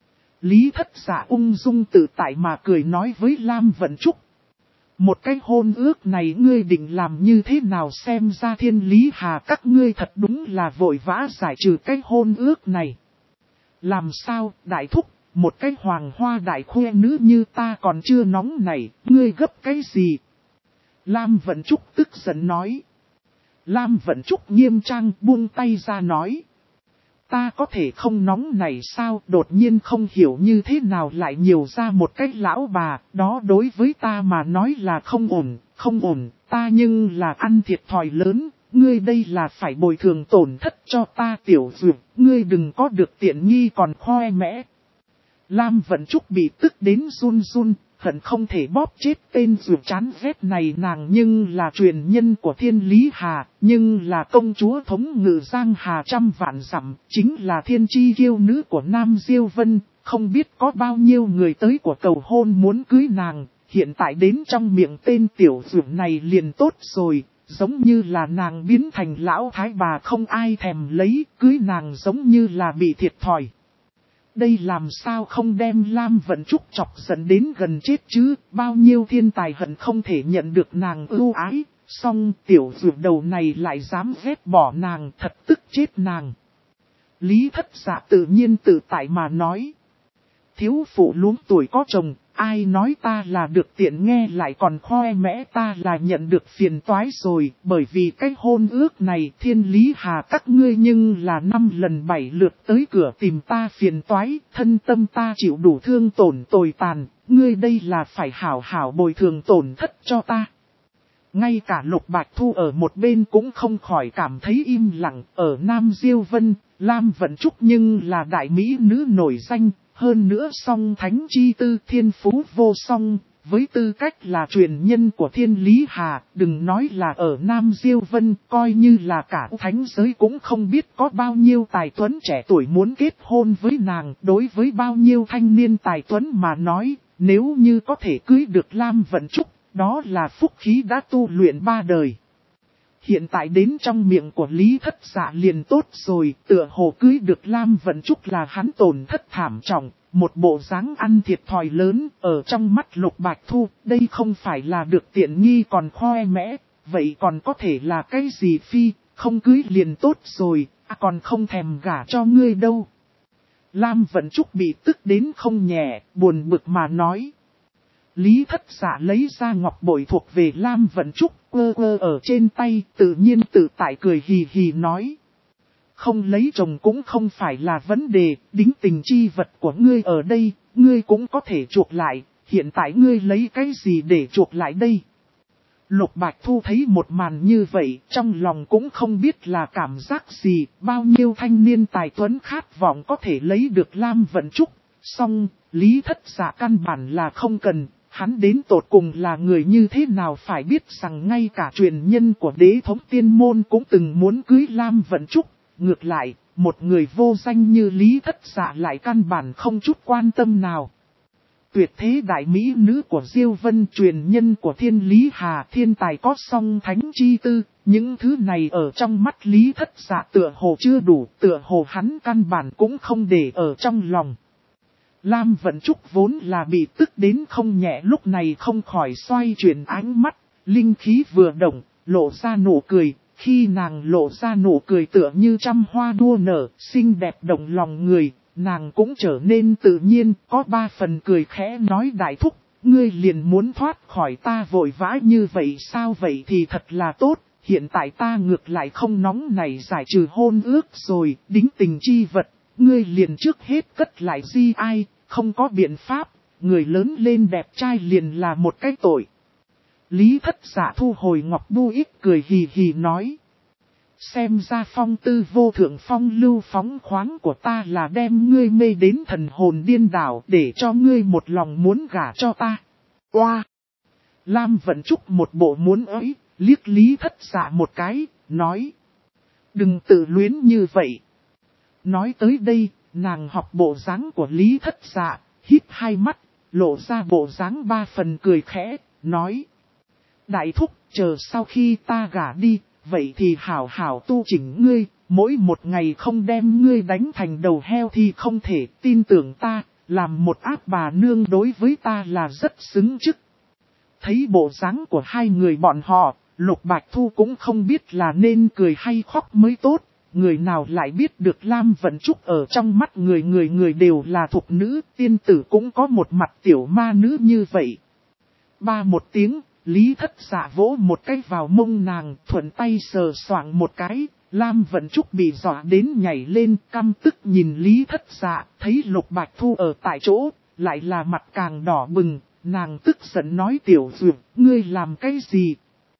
Lý Thất Dạ ung dung tự tại mà cười nói với Lam Vận Trúc. Một cái hôn ước này ngươi định làm như thế nào, xem ra Thiên Lý Hà các ngươi thật đúng là vội vã giải trừ cái hôn ước này. Làm sao, đại thúc, một cái hoàng hoa đại khuê nữ như ta còn chưa nóng này, ngươi gấp cái gì? Lam Vận Trúc tức giận nói. Lam Vận Trúc nghiêm trang buông tay ra nói. Ta có thể không nóng này sao, đột nhiên không hiểu như thế nào lại nhiều ra một cái lão bà, đó đối với ta mà nói là không ổn, ta nhưng là ăn thiệt thòi lớn, ngươi đây là phải bồi thường tổn thất cho ta tiểu dược, ngươi đừng có được tiện nghi còn khoe mẽ. Lam Vận Trúc bị tức đến run run, hận không thể bóp chết tên dược chán ghét này nàng, nhưng là truyền nhân của Thiên Lý Hà, nhưng là công chúa thống ngự Giang Hà trăm vạn dặm, chính là thiên chi kiêu nữ của Nam Diêu Vân, không biết có bao nhiêu người tới của cầu hôn muốn cưới nàng, hiện tại đến trong miệng tên tiểu dược này liền tốt rồi, giống như là nàng biến thành lão thái bà không ai thèm lấy, cưới nàng giống như là bị thiệt thòi. Đây làm sao không đem Lam Vận Trúc chọc giận đến gần chết chứ, bao nhiêu thiên tài hận không thể nhận được nàng ưu ái, song tiểu dược đầu này lại dám ghét bỏ nàng, thật tức chết nàng. Lý Thất Dạ tự nhiên tự tại mà nói. Thiếu phụ luống tuổi có chồng, ai nói ta là được tiện nghe lại còn khoe mẽ, ta là nhận được phiền toái rồi, bởi vì cái hôn ước này Thiên Lý Hà các ngươi nhưng là 5 lần 7 lượt tới cửa tìm ta phiền toái, thân tâm ta chịu đủ thương tổn tồi tàn, ngươi đây là phải hảo hảo bồi thường tổn thất cho ta. Ngay cả Lục Bạch Thu ở một bên cũng không khỏi cảm thấy im lặng. Ở Nam Diêu Vân, Lam Vận Trúc nhưng là đại mỹ nữ nổi danh, hơn nữa song thánh chi tư thiên phú vô song. Với tư cách là truyền nhân của Thiên Lý Hà, đừng nói là ở Nam Diêu Vân, coi như là cả thánh giới cũng không biết có bao nhiêu tài tuấn trẻ tuổi muốn kết hôn với nàng. Đối với bao nhiêu thanh niên tài tuấn mà nói, nếu như có thể cưới được Lam Vận Trúc, đó là phúc khí đã tu luyện 3 đời. Hiện tại đến trong miệng của Lý Thất Dạ liền tốt rồi, tựa hồ cưới được Lam Vận Trúc là hắn tổn thất thảm trọng, một bộ dáng ăn thiệt thòi lớn, ở trong mắt Lục Bạch Thu, đây không phải là được tiện nghi còn khoe mẽ, vậy còn có thể là cái gì phi, không cưới liền tốt rồi, còn không thèm gả cho ngươi đâu. Lam Vận Trúc bị tức đến không nhẹ, buồn bực mà nói. Lý Thất Dạ lấy ra ngọc bội thuộc về Lam Vận Trúc, quơ quơ ở trên tay, tự nhiên tự tại cười hì hì nói. Không lấy chồng cũng không phải là vấn đề, đính tình chi vật của ngươi ở đây, ngươi cũng có thể chuộc lại, hiện tại ngươi lấy cái gì để chuộc lại đây? Lục Bạch Thu thấy một màn như vậy, trong lòng cũng không biết là cảm giác gì, bao nhiêu thanh niên tài tuấn khát vọng có thể lấy được Lam Vận Trúc, song, Lý Thất Dạ căn bản là không cần. Hắn đến tột cùng là người như thế nào phải biết rằng ngay cả truyền nhân của đế thống tiên môn cũng từng muốn cưới Lam Vận Trúc. Ngược lại, một người vô danh như Lý Thất Dạ lại căn bản không chút quan tâm nào. Tuyệt thế đại mỹ nữ của Diêu Vân, truyền nhân của Thiên Lý Hà, thiên tài có song thánh chi tư, những thứ này ở trong mắt Lý Thất Dạ tựa hồ chưa đủ, tựa hồ hắn căn bản cũng không để ở trong lòng. Lam Vận Trúc vốn là bị tức đến không nhẹ, lúc này không khỏi xoay chuyển ánh mắt, linh khí vừa động, lộ ra nụ cười, khi nàng lộ ra nụ cười tựa như trăm hoa đua nở, xinh đẹp động lòng người, nàng cũng trở nên tự nhiên, có 3 phần cười khẽ nói đại thúc, ngươi liền muốn thoát khỏi ta vội vã như vậy sao? Vậy thì thật là tốt, hiện tại ta ngược lại không nóng này giải trừ hôn ước rồi, đính tình chi vật. Ngươi liền trước hết cất lại di ai, không có biện pháp, người lớn lên đẹp trai liền là một cái tội. Lý Thất Dạ thu hồi ngọc bu ít cười hì hì nói. Xem ra phong tư vô thượng phong lưu phóng khoáng của ta là đem ngươi mê đến thần hồn điên đảo để cho ngươi một lòng muốn gả cho ta. Oa! Lam Vận Trúc một bộ muốn ấy, liếc Lý Thất Dạ một cái, nói. Đừng tự luyến như vậy. Nói tới đây, nàng học bộ dáng của Lý Thất Dạ, híp hai mắt, lộ ra bộ dáng 3 phần cười khẽ, nói. Đại thúc, chờ sau khi ta gả đi, vậy thì hảo hảo tu chỉnh ngươi, mỗi một ngày không đem ngươi đánh thành đầu heo thì không thể, tin tưởng ta, làm một ác bà nương đối với ta là rất xứng chức. Thấy bộ dáng của hai người bọn họ, Lục Bạch Thu cũng không biết là nên cười hay khóc mới tốt. Người nào lại biết được Lam Vận Trúc ở trong mắt người đều là thục nữ, tiên tử cũng có một mặt tiểu ma nữ như vậy. Ba một tiếng, Lý Thất Dạ vỗ một cái vào mông nàng, thuận tay sờ soạng một cái, Lam Vận Trúc bị dọa đến nhảy lên, căm tức nhìn Lý Thất Dạ, thấy Lục Bạch Thu ở tại chỗ, lại là mặt càng đỏ bừng, nàng tức giận nói tiểu dược, ngươi làm cái gì?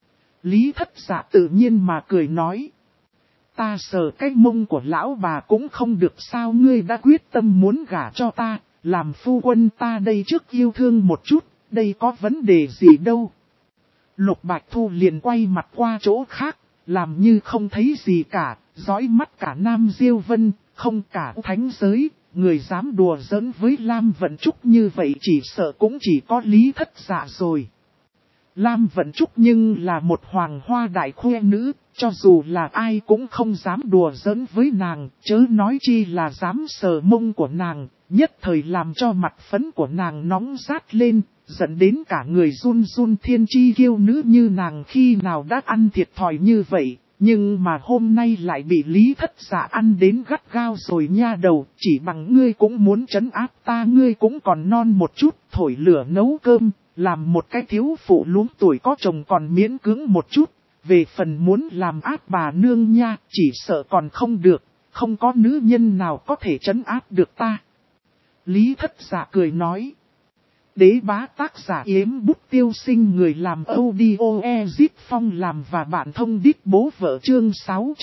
Lý Thất Dạ tự nhiên mà cười nói. Ta sờ cái mông của lão bà cũng không được sao, ngươi đã quyết tâm muốn gả cho ta, làm phu quân ta đây trước yêu thương một chút, đây có vấn đề gì đâu. Lục Bạch Thu liền quay mặt qua chỗ khác, làm như không thấy gì cả, dõi mắt cả Nam Diêu Vân, không cả thánh giới, người dám đùa giỡn với Lam Vận Trúc như vậy chỉ sợ cũng chỉ có Lý Thất Dạ rồi. Lam Vận Trúc nhưng là một hoàng hoa đại khuê nữ, cho dù là ai cũng không dám đùa giỡn với nàng, chớ nói chi là dám sờ mông của nàng, nhất thời làm cho mặt phấn của nàng nóng rát lên, dẫn đến cả người run run. Thiên chi kiêu nữ như nàng khi nào đã ăn thiệt thòi như vậy, nhưng mà hôm nay lại bị Lý Thất Dạ ăn đến gắt gao rồi nha đầu, chỉ bằng ngươi cũng muốn trấn áp ta, ngươi cũng còn non một chút, thổi lửa nấu cơm. Làm một cái thiếu phụ luống tuổi có chồng còn miễn cưỡng một chút, về phần muốn làm ác bà nương nha, chỉ sợ còn không được, không có nữ nhân nào có thể trấn áp được ta. Lý Thất Dạ cười nói, Đế bá tác giả Yếm Bút Tiêu Sinh, người làm audio Ezip Phong làm và bạn thông đít bố vợ. Chương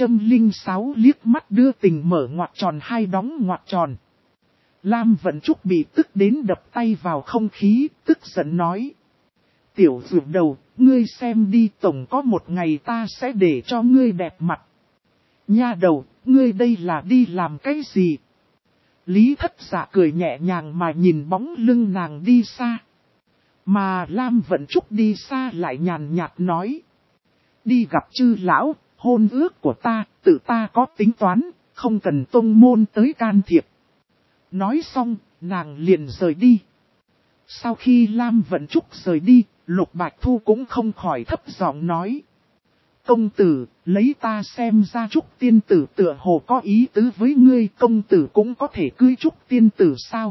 606 liếc mắt đưa tình mở ngoặc tròn hai đóng ngoặc tròn. Lam Vận Trúc bị tức đến đập tay vào không khí, tức giận nói. Tiểu dược đầu, ngươi xem đi, tổng có một ngày ta sẽ để cho ngươi đẹp mặt. Nha đầu, ngươi đây là đi làm cái gì? Lý Thất Dạ cười nhẹ nhàng mà nhìn bóng lưng nàng đi xa. Mà Lam Vận Trúc đi xa lại nhàn nhạt nói. Đi gặp chư lão, hôn ước của ta, tự ta có tính toán, không cần tông môn tới can thiệp. Nói xong, nàng liền rời đi. Sau khi Lam Vận Trúc rời đi, Lục Bạch Thu cũng không khỏi thấp giọng nói. Công tử, lấy ta xem ra Trúc tiên tử tựa hồ có ý tứ với ngươi, công tử cũng có thể cưới Trúc tiên tử sao?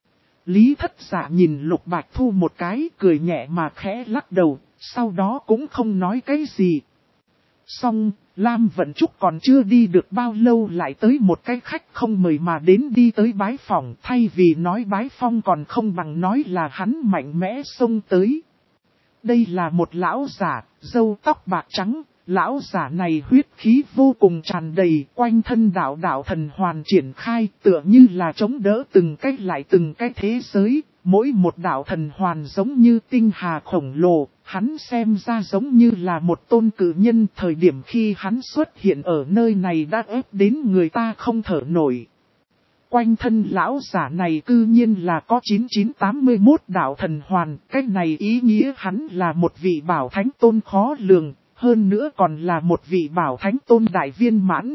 Lý Thất Dạ nhìn Lục Bạch Thu một cái, cười nhẹ mà khẽ lắc đầu, sau đó cũng không nói cái gì. Xong, Lam Vận Trúc còn chưa đi được bao lâu lại tới một cái khách không mời mà đến đi tới bái phòng, thay vì nói bái phong còn không bằng nói là hắn mạnh mẽ xông tới. Đây là một lão giả, râu tóc bạc trắng, lão giả này huyết khí vô cùng tràn đầy, quanh thân đạo đạo thần hoàn triển khai, tựa như là chống đỡ từng cách lại từng cách thế giới, mỗi một đạo thần hoàn giống như tinh hà khổng lồ, hắn xem ra giống như là một tôn cử nhân. Thời điểm khi hắn xuất hiện ở nơi này đã ép đến người ta không thở nổi. Quanh thân lão giả này cư nhiên là có 9981 đạo thần hoàn, cách này ý nghĩa hắn là một vị bảo thánh tôn khó lường, hơn nữa còn là một vị bảo thánh tôn đại viên mãn.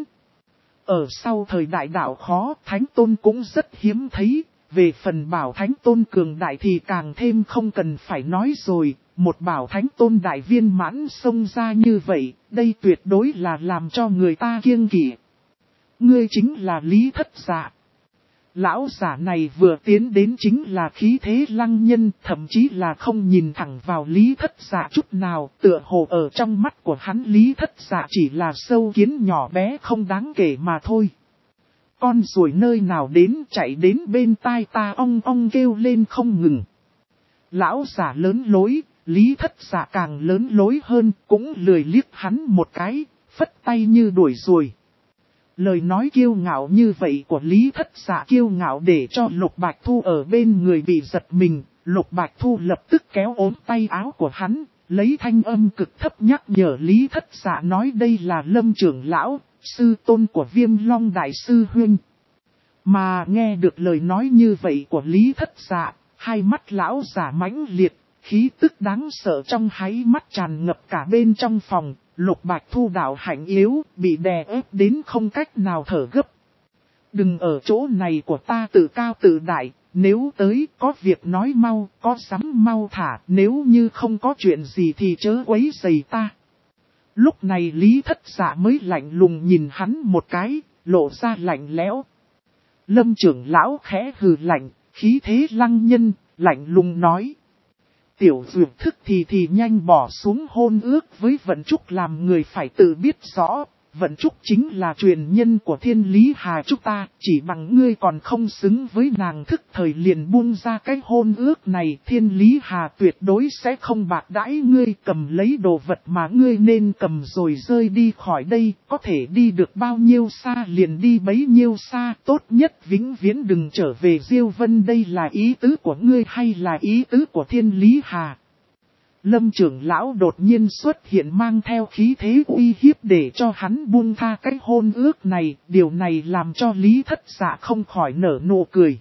Ở sau thời đại đạo khó, thánh tôn cũng rất hiếm thấy, về phần bảo thánh tôn cường đại thì càng thêm không cần phải nói rồi, một bảo thánh tôn đại viên mãn xông ra như vậy, đây tuyệt đối là làm cho người ta kiêng kỵ. Ngươi chính là Lý Thất Dạ. Lão giả này vừa tiến đến chính là khí thế lăng nhân, thậm chí là không nhìn thẳng vào Lý Thất Dạ chút nào, tựa hồ ở trong mắt của hắn Lý Thất Dạ chỉ là sâu kiến nhỏ bé không đáng kể mà thôi. Con ruồi nơi nào đến chạy đến bên tai ta ong ong kêu lên không ngừng. Lão giả lớn lối, Lý Thất Dạ càng lớn lối hơn, cũng lười liếc hắn một cái, phất tay như đuổi ruồi. Lời nói kiêu ngạo như vậy của Lý Thất Dạ kiêu ngạo để cho Lục Bạch Thu ở bên người bị giật mình. Lục Bạch Thu lập tức kéo ốm tay áo của hắn, lấy thanh âm cực thấp nhắc nhở Lý Thất Dạ nói đây là Lâm trưởng lão, sư tôn của Viêm Long Đại sư huynh. Mà nghe được lời nói như vậy của Lý Thất Dạ, hai mắt lão giả mãnh liệt, khí tức đáng sợ trong háy mắt tràn ngập cả bên trong phòng. Lục Bạch Thu đạo hạnh yếu, bị đè ép đến không cách nào thở gấp. Đừng ở chỗ này của ta tự cao tự đại, nếu tới có việc nói mau, có dám mau thả, nếu như không có chuyện gì thì chớ quấy rầy ta. Lúc này Lý Thất Dạ mới lạnh lùng nhìn hắn một cái, lộ ra lạnh lẽo. Lâm trưởng lão khẽ hừ lạnh, khí thế lăng nhân, lạnh lùng nói. Tiểu dược thức thì nhanh bỏ xuống hôn ước với Vận Trúc, làm người phải tự biết rõ. Vận Trúc chính là truyền nhân của Thiên Lý Hà chúng ta, chỉ bằng ngươi còn không xứng với nàng, thức thời liền buông ra cái hôn ước này. Thiên Lý Hà tuyệt đối sẽ không bạc đãi ngươi, cầm lấy đồ vật mà ngươi nên cầm rồi rơi đi khỏi đây, có thể đi được bao nhiêu xa liền đi bấy nhiêu xa, tốt nhất vĩnh viễn đừng trở về Diêu Vân. Đây là ý tứ của ngươi hay là ý tứ của Thiên Lý Hà? Lâm trưởng lão đột nhiên xuất hiện mang theo khí thế uy hiếp để cho hắn buông tha cái hôn ước này, điều này làm cho Lý Thất Dạ không khỏi nở nụ cười.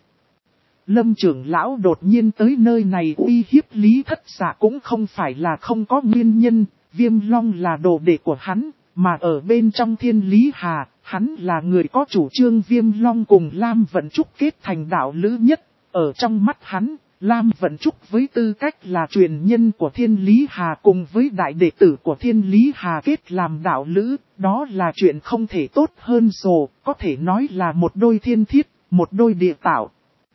Lâm trưởng lão đột nhiên tới nơi này uy hiếp Lý Thất Dạ cũng không phải là không có nguyên nhân, Viêm Long là đồ đệ của hắn, mà ở bên trong Thiên Lý Hà, hắn là người có chủ trương Viêm Long cùng Lam Vận Trúc kết thành đạo lữ nhất, ở trong mắt hắn. Lam Vận Trúc với tư cách là truyền nhân của Thiên Lý Hà cùng với đại đệ tử của Thiên Lý Hà kết làm đạo lữ, đó là chuyện không thể tốt hơn rồi, có thể nói là một đôi thiên thiết, một đôi địa tạo.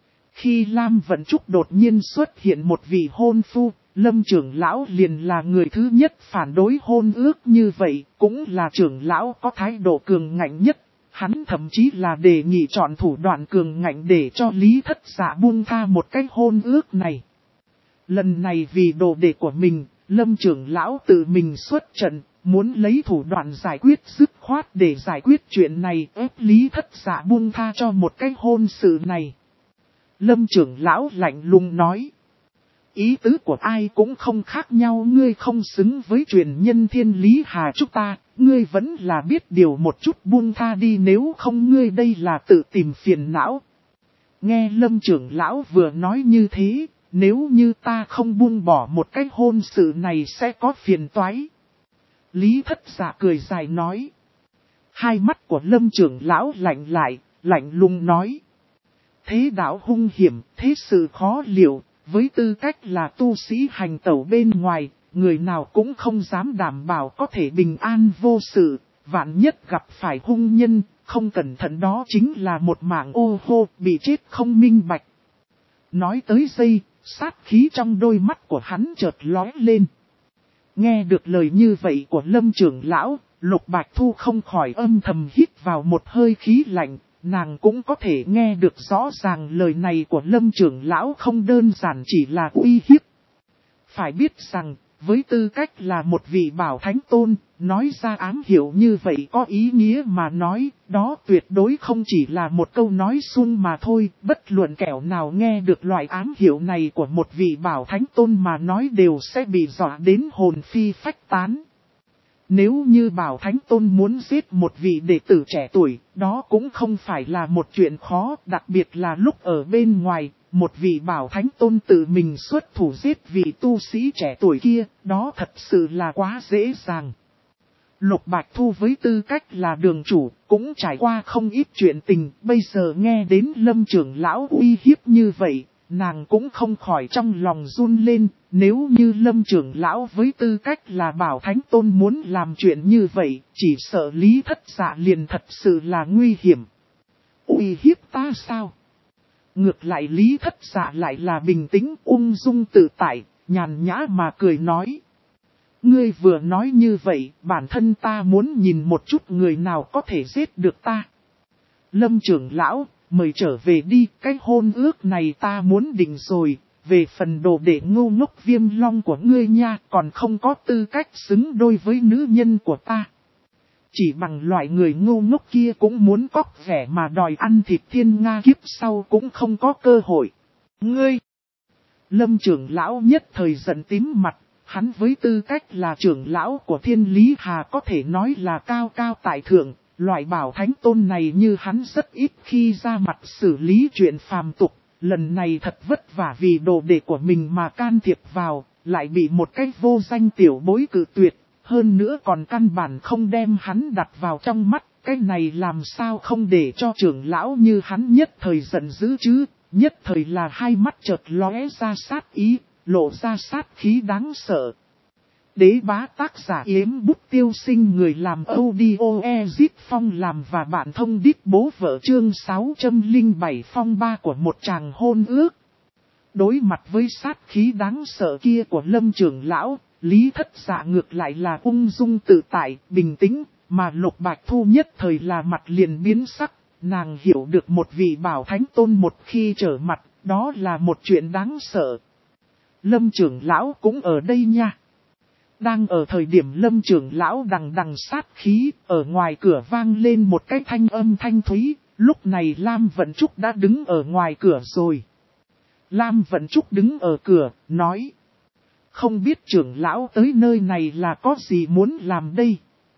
Khi Lam Vận Trúc đột nhiên xuất hiện một vị hôn phu, Lâm trưởng lão liền là người thứ nhất phản đối hôn ước như vậy, cũng là trưởng lão có thái độ cường ngạnh nhất. Hắn thậm chí là đề nghị chọn thủ đoạn cường ngạnh để cho Lý Thất Dạ buông tha một cái hôn ước này. Lần này vì đồ đệ của mình, Lâm trưởng lão tự mình xuất trận, muốn lấy thủ đoạn giải quyết dứt khoát để giải quyết chuyện này, ép Lý Thất Dạ buông tha cho một cái hôn sự này. Lâm trưởng lão lạnh lùng nói. Ý tứ của ai cũng không khác nhau, ngươi không xứng với truyền nhân Thiên Lý Hà chúng ta, ngươi vẫn là biết điều một chút, buông tha đi, nếu không ngươi đây là tự tìm phiền não. Nghe Lâm trưởng lão vừa nói như thế, nếu như ta không buông bỏ một cái hôn sự này sẽ có phiền toái. Lý Thất Dạ cười dài nói. Hai mắt của Lâm trưởng lão lạnh lại, lạnh lùng nói. Thế đạo hung hiểm, thế sự khó liệu, với tư cách là tu sĩ hành tẩu bên ngoài, người nào cũng không dám đảm bảo có thể bình an vô sự, vạn nhất gặp phải hung nhân, không cẩn thận đó chính là một mạng ô hô, bị chết không minh bạch. Nói tới đây, sát khí trong đôi mắt của hắn chợt lóe lên. Nghe được lời như vậy của Lâm trưởng lão, Lục Bạch Thu không khỏi âm thầm hít vào một hơi khí lạnh, nàng cũng có thể nghe được rõ ràng lời này của Lâm trưởng lão không đơn giản chỉ là uy hiếp. Phải biết rằng, với tư cách là một vị bảo thánh tôn, nói ra ám hiệu như vậy có ý nghĩa mà nói, đó tuyệt đối không chỉ là một câu nói suông mà thôi, bất luận kẻo nào nghe được loại ám hiệu này của một vị bảo thánh tôn mà nói đều sẽ bị dọa đến hồn phi phách tán. Nếu như Bảo Thánh Tôn muốn giết một vị đệ tử trẻ tuổi, đó cũng không phải là một chuyện khó, đặc biệt là lúc ở bên ngoài, một vị Bảo Thánh Tôn tự mình xuất thủ giết vị tu sĩ trẻ tuổi kia, đó thật sự là quá dễ dàng. Lục Bạch Thu với tư cách là đường chủ, cũng trải qua không ít chuyện tình, bây giờ nghe đến Lâm trưởng lão uy hiếp như vậy, nàng cũng không khỏi trong lòng run lên, nếu như Lâm trưởng lão với tư cách là Bảo Thánh Tôn muốn làm chuyện như vậy, chỉ sợ Lý Thất Dạ liền thật sự là nguy hiểm. Uy hiếp ta sao? Ngược lại Lý Thất Dạ lại là bình tĩnh ung dung tự tại, nhàn nhã mà cười nói. Ngươi vừa nói như vậy, bản thân ta muốn nhìn một chút người nào có thể giết được ta. Lâm trưởng lão, mời trở về đi, cái hôn ước này ta muốn định rồi, về phần đồ đệ ngu ngốc Viêm Long của ngươi nha, còn không có tư cách xứng đôi với nữ nhân của ta. Chỉ bằng loại người ngu ngốc kia cũng muốn cóc vẻ mà đòi ăn thịt thiên nga, kiếp sau cũng không có cơ hội. Ngươi! Lâm trưởng lão nhất thời giận tím mặt, hắn với tư cách là trưởng lão của Thiên Lý Hà có thể nói là cao cao tại thượng. Loại Bảo Thánh Tôn này như hắn rất ít khi ra mặt xử lý chuyện phàm tục, lần này thật vất vả vì đồ đệ của mình mà can thiệp vào, lại bị một cái vô danh tiểu bối cự tuyệt, hơn nữa còn căn bản không đem hắn đặt vào trong mắt, cái này làm sao không để cho trưởng lão như hắn nhất thời giận dữ chứ, nhất thời là hai mắt chợt lóe ra sát ý, lộ ra sát khí đáng sợ. Đế bá tác giả Yếm Bút Tiêu Sinh, người làm audio Ezit Phong làm và bạn thông đít bố vợ, chương 607 phong ba của một chàng hôn ước. Đối mặt với sát khí đáng sợ kia của Lâm trưởng lão, Lý Thất Dạ ngược lại là ung dung tự tại, bình tĩnh, mà Lục Bạch Thu nhất thời là mặt liền biến sắc, nàng hiểu được một vị Bảo Thánh Tôn một khi trở mặt, đó là một chuyện đáng sợ. Lâm trưởng lão cũng ở đây nha. Đang ở thời điểm Lâm trưởng lão đằng đằng sát khí, ở ngoài cửa vang lên một cái thanh âm thanh thúy, lúc này Lam Vận Trúc đã đứng ở ngoài cửa rồi. Lam Vận Trúc đứng ở cửa, nói. Không biết trưởng lão tới nơi này là có gì muốn làm đây?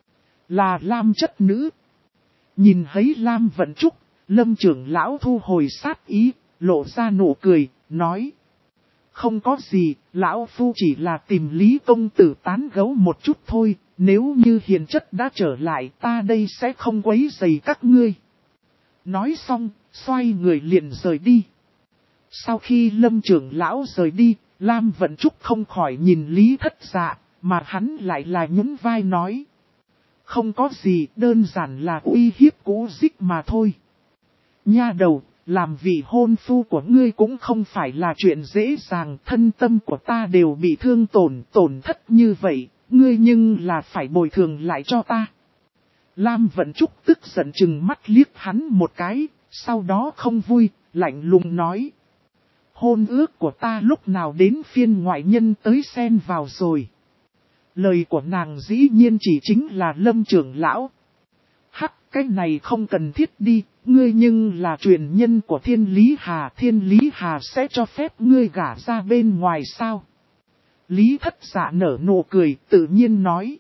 Là Lam chất nữ. Nhìn thấy Lam Vận Trúc, Lâm trưởng lão thu hồi sát ý, lộ ra nụ cười, nói. Không có gì, lão phu chỉ là tìm Lý công tử tán gẫu một chút thôi, nếu như hiền chất đã trở lại ta đây sẽ không quấy rầy các ngươi. Nói xong, xoay người liền rời đi. Sau khi Lâm trưởng lão rời đi, Lam Vận Trúc không khỏi nhìn Lý Thất Dạ, mà hắn lại là nhún vai nói. Không có gì, đơn giản là uy hiếp cũ dích mà thôi. Nha đầu, làm vị hôn phu của ngươi cũng không phải là chuyện dễ dàng, thân tâm của ta đều bị thương tổn thất như vậy, ngươi nhưng là phải bồi thường lại cho ta. Lam Vận Trúc tức giận chừng mắt liếc hắn một cái, sau đó không vui, lạnh lùng nói. hôn ước của ta lúc nào đến phiên ngoại nhân tới xen vào rồi. Lời của nàng dĩ nhiên chỉ chính là Lâm trưởng lão. Hắc, cái này không cần thiết đi, ngươi nhưng là truyền nhân của Thiên Lý Hà sẽ cho phép ngươi gả ra bên ngoài sao? Lý Thất Dạ nở nụ cười, tự nhiên nói.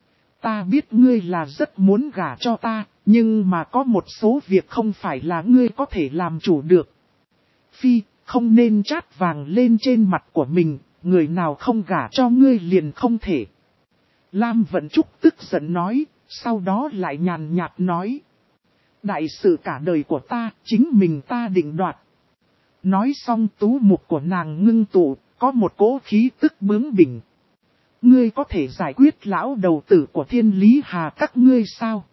Ta biết ngươi là rất muốn gả cho ta, nhưng mà có một số việc không phải là ngươi có thể làm chủ được. Phi, không nên chát vàng lên trên mặt của mình, người nào không gả cho ngươi liền không thể. Lam Vận Trúc tức giận nói, sau đó lại nhàn nhạt nói. Đại sự cả đời của ta, chính mình ta định đoạt. Nói xong tú mục của nàng ngưng tụ, có một cỗ khí tức bướng bỉnh. Ngươi có thể giải quyết lão đầu tử của Thiên Lý Hà các ngươi sao?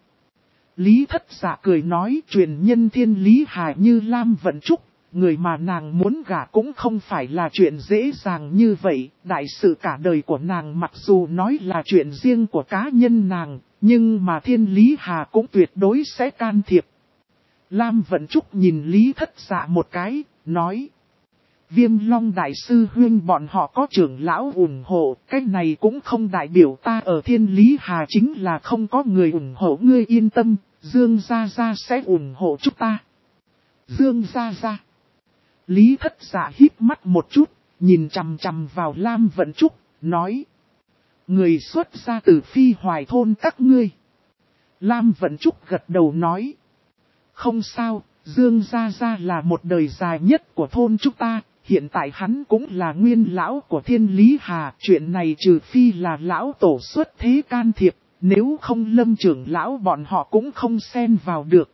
Lý Thất Dạ cười nói truyền nhân Thiên Lý Hà như Lam Vận Trúc, người mà nàng muốn gả cũng không phải là chuyện dễ dàng như vậy. Đại sự cả đời của nàng mặc dù nói là chuyện riêng của cá nhân nàng, nhưng mà Thiên Lý Hà cũng tuyệt đối sẽ can thiệp. Lam Vận Trúc nhìn Lý Thất Dạ một cái, nói. Viêm Long Đại sư huynh bọn họ có trưởng lão ủng hộ, cái này cũng không đại biểu ta ở Thiên Lý Hà chính là không có người ủng hộ, ngươi yên tâm, Dương Gia Gia sẽ ủng hộ chúng ta. Dương Gia Gia. Lý Thất Dạ híp mắt một chút, nhìn chằm chằm vào Lam Vận Trúc, nói. Người xuất ra từ Phi Hoài thôn các ngươi. Lam Vận Trúc gật đầu nói. Không sao, Dương Gia Gia là một đời dài nhất của thôn chúng ta, hiện tại hắn cũng là nguyên lão của Thiên Lý Hà. Chuyện này trừ phi là lão tổ xuất thế can thiệp, nếu không Lâm trưởng lão bọn họ cũng không xen vào được.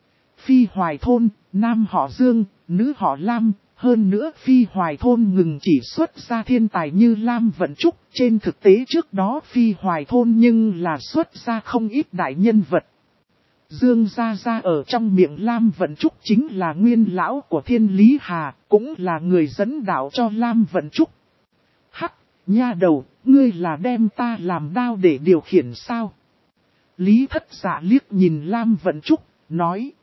Phi Hoài thôn, nam họ Dương, nữ họ Lam, hơn nữa Phi Hoài thôn ngừng chỉ xuất ra thiên tài như Lam Vận Trúc. Trên thực tế trước đó Phi Hoài thôn nhưng là xuất ra không ít đại nhân vật. Dương Gia Gia ở trong miệng Lam Vận Trúc chính là nguyên lão của Thiên Lý Hà, cũng là người dẫn đạo cho Lam Vận Trúc. Hắc, nha đầu, ngươi là đem ta làm đao để điều khiển sao? Lý Thất Dạ liếc nhìn Lam Vận Trúc, nói.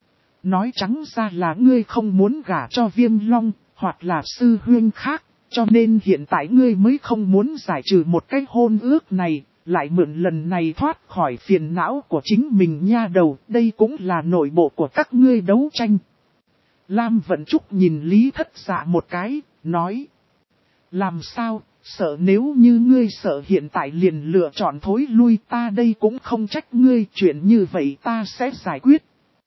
Nói trắng ra là ngươi không muốn gả cho Viêm Long, hoặc là sư huynh khác, cho nên hiện tại ngươi mới không muốn giải trừ một cái hôn ước này. Lại mượn lần này thoát khỏi phiền não của chính mình nha đầu, đây cũng là nội bộ của các ngươi đấu tranh. Lam Vận Trúc nhìn Lý Thất Dạ một cái, nói. Làm sao, sợ nếu như ngươi sợ hiện tại liền lựa chọn thối lui ta đây cũng không trách ngươi, chuyện như vậy ta sẽ giải quyết.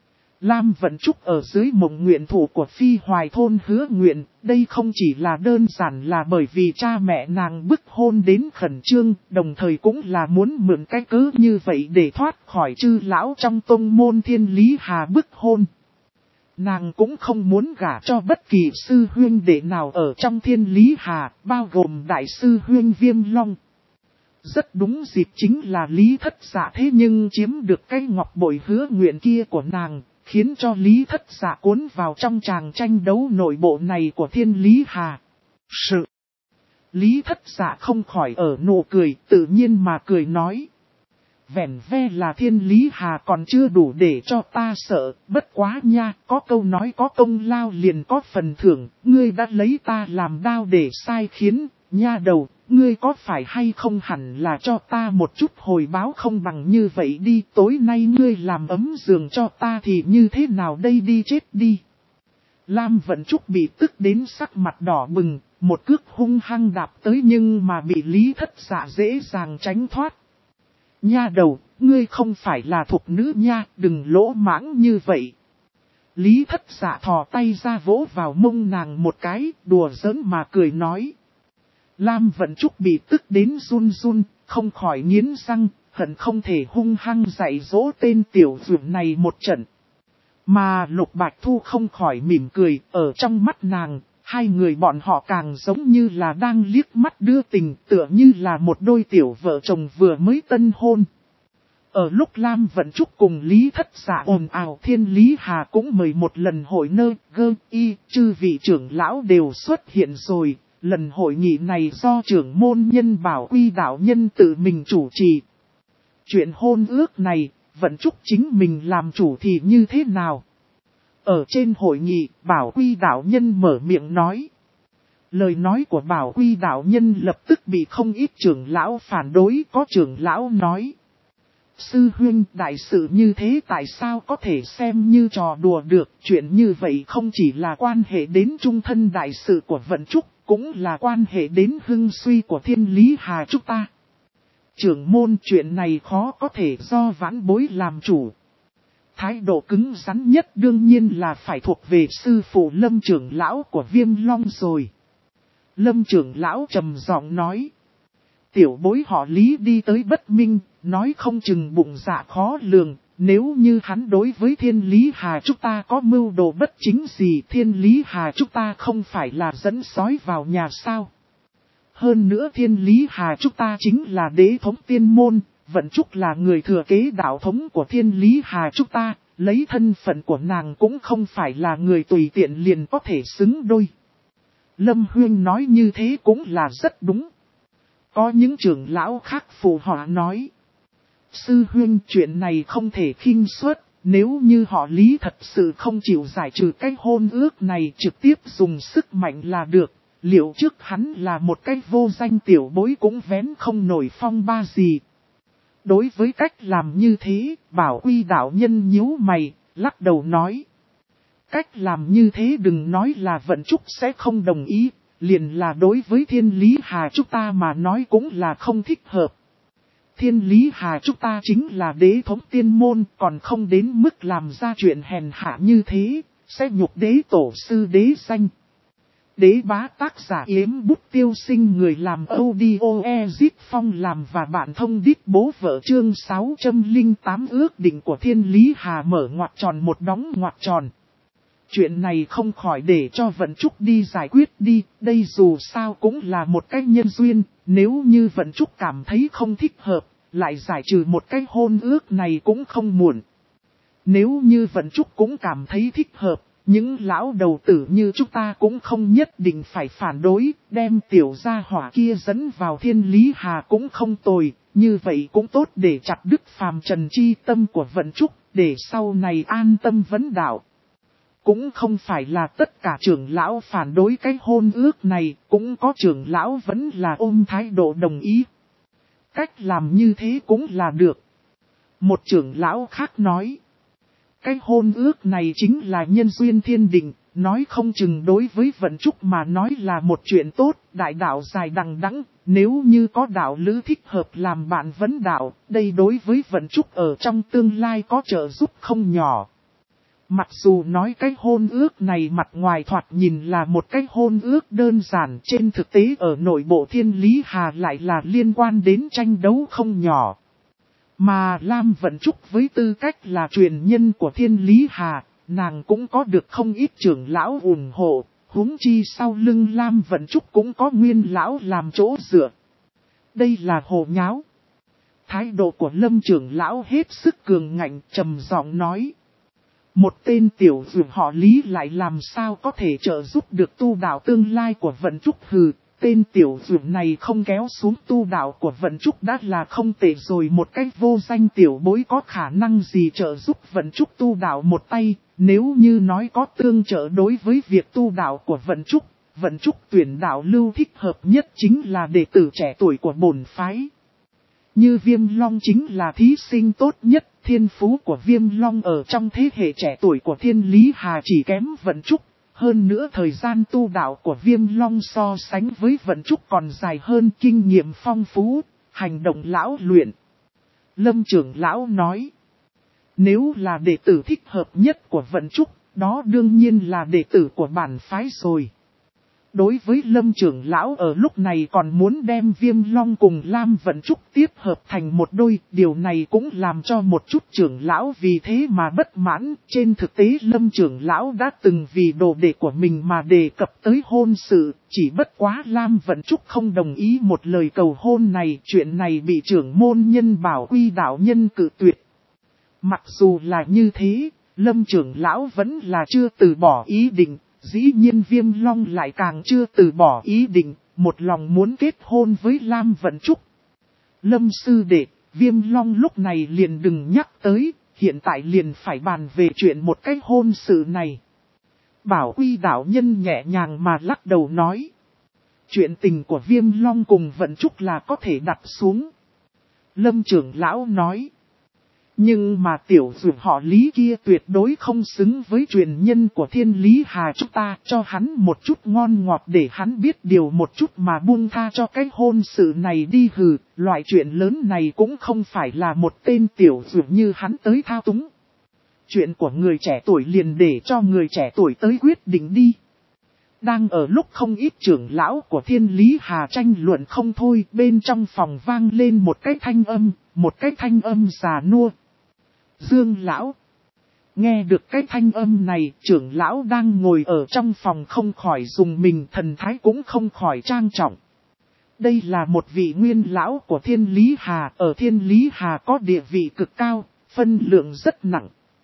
Lam Vận Trúc ở dưới mộng nguyện thủ của Phi Hoài thôn hứa nguyện, đây không chỉ là đơn giản là bởi vì cha mẹ nàng bức hôn đến khẩn trương, đồng thời cũng là muốn mượn cái cớ như vậy để thoát khỏi chư lão trong tông môn Thiên Lý Hà bức hôn. Nàng cũng không muốn gả cho bất kỳ sư huynh đệ nào ở trong Thiên Lý Hà, bao gồm đại sư huynh Viêm Long. Rất đúng dịp chính là Lý Thất Dạ thế nhưng chiếm được cái ngọc bội hứa nguyện kia của nàng. Khiến cho Lý Thất Dạ cuốn vào trong tràng tranh đấu nội bộ này của Thiên Lý Hà. Sự. Lý Thất Dạ không khỏi ở nụ cười, tự nhiên mà cười nói. Vẻn ve là Thiên Lý Hà còn chưa đủ để cho ta sợ, bất quá nha, có câu nói có công lao liền có phần thưởng, ngươi đã lấy ta làm đao để sai khiến, nha đầu, ngươi có phải hay không hẳn là cho ta một chút hồi báo không bằng như vậy đi, tối nay ngươi làm ấm giường cho ta thì như thế nào đây đi chết đi. Lam Vận Trúc bị tức đến sắc mặt đỏ bừng, một cước hung hăng đạp tới nhưng mà bị Lý Thất Dạ dễ dàng tránh thoát. Nha đầu, ngươi không phải là thục nữ nha, đừng lỗ mãng như vậy. Lý Thất Dạ thò tay ra vỗ vào mông nàng một cái, đùa giỡn mà cười nói. Lam Vận Trúc bị tức đến run run, không khỏi nghiến răng, hận không thể hung hăng dạy dỗ tên tiểu dược này một trận. Mà Lục Bạch Thu không khỏi mỉm cười, ở trong mắt nàng, hai người bọn họ càng giống như là đang liếc mắt đưa tình, tựa như là một đôi tiểu vợ chồng vừa mới tân hôn. Ở lúc Lam Vận Trúc cùng Lý Thất Dạ ồn ào, Thiên Lý Hà cũng mời một lần hội nơ, gơ, y, chư vị trưởng lão đều xuất hiện rồi. Lần hội nghị này do trưởng môn nhân Bảo Quy đạo nhân tự mình chủ trì. Chuyện hôn ước này, Vận Trúc chính mình làm chủ thì như thế nào? Ở trên hội nghị, Bảo Quy đạo nhân mở miệng nói. Lời nói của Bảo Quy đạo nhân lập tức bị không ít trưởng lão phản đối. Có trưởng lão nói: sư huynh, đại sự như thế tại sao có thể xem như trò đùa được. Chuyện như vậy không chỉ là quan hệ đến trung thân đại sự của Vận Trúc, cũng là quan hệ đến hưng suy của Thiên Lý Hà chúng ta. Trưởng môn, chuyện này khó có thể do vãn bối làm chủ. Thái độ cứng rắn nhất đương nhiên là phải thuộc về sư phụ Lâm trưởng lão của Viêm Long rồi. Lâm trưởng lão trầm giọng nói: tiểu bối họ Lý đi tới bất minh, nói không chừng bụng dạ khó lường. Nếu như hắn đối với Thiên Lý Hà chúng ta có mưu đồ bất chính gì, Thiên Lý Hà chúng ta không phải là dẫn sói vào nhà sao? Hơn nữa Thiên Lý Hà chúng ta chính là đế thống tiên môn, Vận Trúc là người thừa kế đạo thống của Thiên Lý Hà chúng ta, lấy thân phận của nàng cũng không phải là người tùy tiện liền có thể xứng đôi. Lâm Huyên nói như thế cũng là rất đúng. Có những trưởng lão khác phụ họa nói: sư huynh, chuyện này không thể khinh suất, nếu như họ Lý thật sự không chịu giải trừ cái hôn ước này, trực tiếp dùng sức mạnh là được. Liệu trước hắn là một cái vô danh tiểu bối cũng vén không nổi phong ba gì. Đối với cách làm như thế, Bảo Quy đạo nhân nhíu mày, lắc đầu nói: cách làm như thế đừng nói là Vận Trúc sẽ không đồng ý, liền là đối với Thiên Lý Hà chúng ta mà nói cũng là không thích hợp. Thiên Lý Hà chúng ta chính là đế thống tiên môn, còn không đến mức làm ra chuyện hèn hạ như thế, sẽ nhục đế tổ sư đế danh. Đế bá tác giả Yếm Bút Tiêu Sinh, người làm audio Ezit Phong làm và bạn thông đít bố vợ. Chương 608 ước định của Thiên Lý Hà mở ngoặc tròn một đóng ngoặc tròn. Chuyện này không khỏi để cho Vận Trúc đi giải quyết đi, đây dù sao cũng là một cái nhân duyên, nếu như Vận Trúc cảm thấy không thích hợp, lại giải trừ một cái hôn ước này cũng không muộn. Nếu như Vận Trúc cũng cảm thấy thích hợp, những lão đầu tử như chúng ta cũng không nhất định phải phản đối, đem tiểu gia hỏa kia dẫn vào Thiên Lý Hà cũng không tồi, như vậy cũng tốt để chặt đứt phàm trần chi tâm của Vận Trúc, để sau này an tâm vấn đạo. Cũng không phải là tất cả trưởng lão phản đối cái hôn ước này, cũng có trưởng lão vẫn là ôm thái độ đồng ý. Cách làm như thế cũng là được. Một trưởng lão khác nói: cái hôn ước này chính là nhân duyên thiên định, nói không chừng đối với Vận Trúc mà nói là một chuyện tốt, đại đạo dài đằng đẵng, nếu như có đạo lữ thích hợp làm bạn vấn đạo, đây đối với Vận Trúc ở trong tương lai có trợ giúp không nhỏ. Mặc dù nói cái hôn ước này mặt ngoài thoạt nhìn là một cái hôn ước đơn giản, trên thực tế ở nội bộ Thiên Lý Hà lại là liên quan đến tranh đấu không nhỏ. Mà Lam Vận Trúc với tư cách là truyền nhân của Thiên Lý Hà, nàng cũng có được không ít trưởng lão ủng hộ, huống chi sau lưng Lam Vận Trúc cũng có Nguyên lão làm chỗ dựa. Đây là hồ nháo. Thái độ của Lâm trưởng lão hết sức cường ngạnh, trầm giọng nói: một tên tiểu dược họ Lý lại làm sao có thể trợ giúp được tu đạo tương lai của Vận Trúc hừ. Tên tiểu dược này không kéo xuống tu đạo của Vận Trúc đã là không tệ rồi, một cách vô danh tiểu bối có khả năng gì trợ giúp Vận Trúc tu đạo một tay. Nếu như nói có tương trợ đối với việc tu đạo của Vận Trúc tuyển đạo lưu thích hợp nhất chính là đệ tử trẻ tuổi của bổn phái. Như Viêm Long chính là thí sinh tốt nhất, thiên phú của Viêm Long ở trong thế hệ trẻ tuổi của Thiên Lý Hà chỉ kém Vận Trúc. Hơn nữa thời gian tu đạo của Viêm Long so sánh với Vận Trúc còn dài hơn, kinh nghiệm phong phú, hành động lão luyện. Lâm trưởng lão nói: nếu là đệ tử thích hợp nhất của Vận Trúc, đó đương nhiên là đệ tử của bản phái rồi. Đối với Lâm trưởng lão ở lúc này còn muốn đem Viêm Long cùng Lam Vận Trúc tiếp hợp thành một đôi, điều này cũng làm cho một chút trưởng lão vì thế mà bất mãn. Trên thực tế Lâm trưởng lão đã từng vì đồ đệ của mình mà đề cập tới hôn sự, chỉ bất quá Lam Vận Trúc không đồng ý một lời cầu hôn này, chuyện này bị trưởng môn nhân Bảo Quy đạo nhân cự tuyệt. Mặc dù là như thế, Lâm trưởng lão vẫn là chưa từ bỏ ý định. Dĩ nhiên Viêm Long lại càng chưa từ bỏ ý định, một lòng muốn kết hôn với Lam Vận Trúc. Lâm sư đệ, Viêm Long lúc này liền đừng nhắc tới, hiện tại liền phải bàn về chuyện một cái hôn sự này. Bảo Quy đạo nhân nhẹ nhàng mà lắc đầu nói: Chuyện tình của Viêm Long cùng Vận Trúc là có thể đặt xuống. Lâm trưởng lão nói. Nhưng mà tiểu dược họ Lý kia tuyệt đối không xứng với truyền nhân của Thiên Lý Hà, chúng ta cho hắn một chút ngon ngọt để hắn biết điều một chút mà buông tha cho cái hôn sự này đi hừ. Loại chuyện lớn này cũng không phải là một tên tiểu dược như hắn tới thao túng. Chuyện của người trẻ tuổi liền để cho người trẻ tuổi tới quyết định đi. Đang ở lúc không ít trưởng lão của Thiên Lý Hà tranh luận không thôi, bên trong phòng vang lên một cái thanh âm già nua. Dương lão. Nghe được cái thanh âm này, trưởng lão đang ngồi ở trong phòng không khỏi dùng mình, thần thái cũng không khỏi trang trọng. Đây là một vị nguyên lão của Thiên Lý Hà, ở Thiên Lý Hà có địa vị cực cao, phân lượng rất nặng.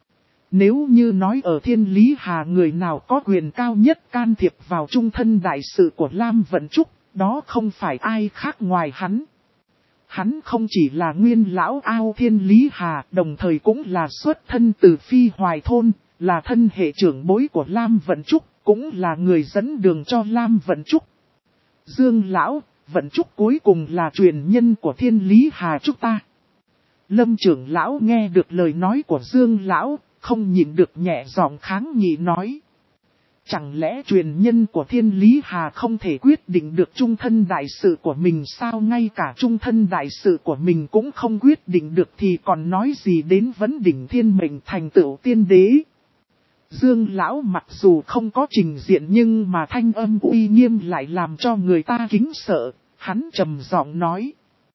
Nếu như nói ở Thiên Lý Hà người nào có quyền cao nhất can thiệp vào trung thân đại sự của Lam Vận Trúc, đó không phải ai khác ngoài hắn. Hắn không chỉ là nguyên lão ao Thiên Lý Hà, đồng thời cũng là xuất thân từ Phi Hoài Thôn, là thân hệ trưởng bối của Lam Vận Trúc, cũng là người dẫn đường cho Lam Vận Trúc. Dương lão, Vận Trúc cuối cùng là truyền nhân của Thiên Lý Hà chúng ta. Lâm trưởng lão nghe được lời nói của Dương lão, không nhịn được nhẹ giọng kháng nghị nói. Chẳng lẽ truyền nhân của Thiên Lý Hà không thể quyết định được trung thân đại sự của mình sao, ngay cả trung thân đại sự của mình cũng không quyết định được thì còn nói gì đến vấn đỉnh thiên mệnh thành tựu tiên đế. Dương lão mặc dù không có trình diện nhưng mà thanh âm uy nghiêm lại làm cho người ta kính sợ, hắn trầm giọng nói.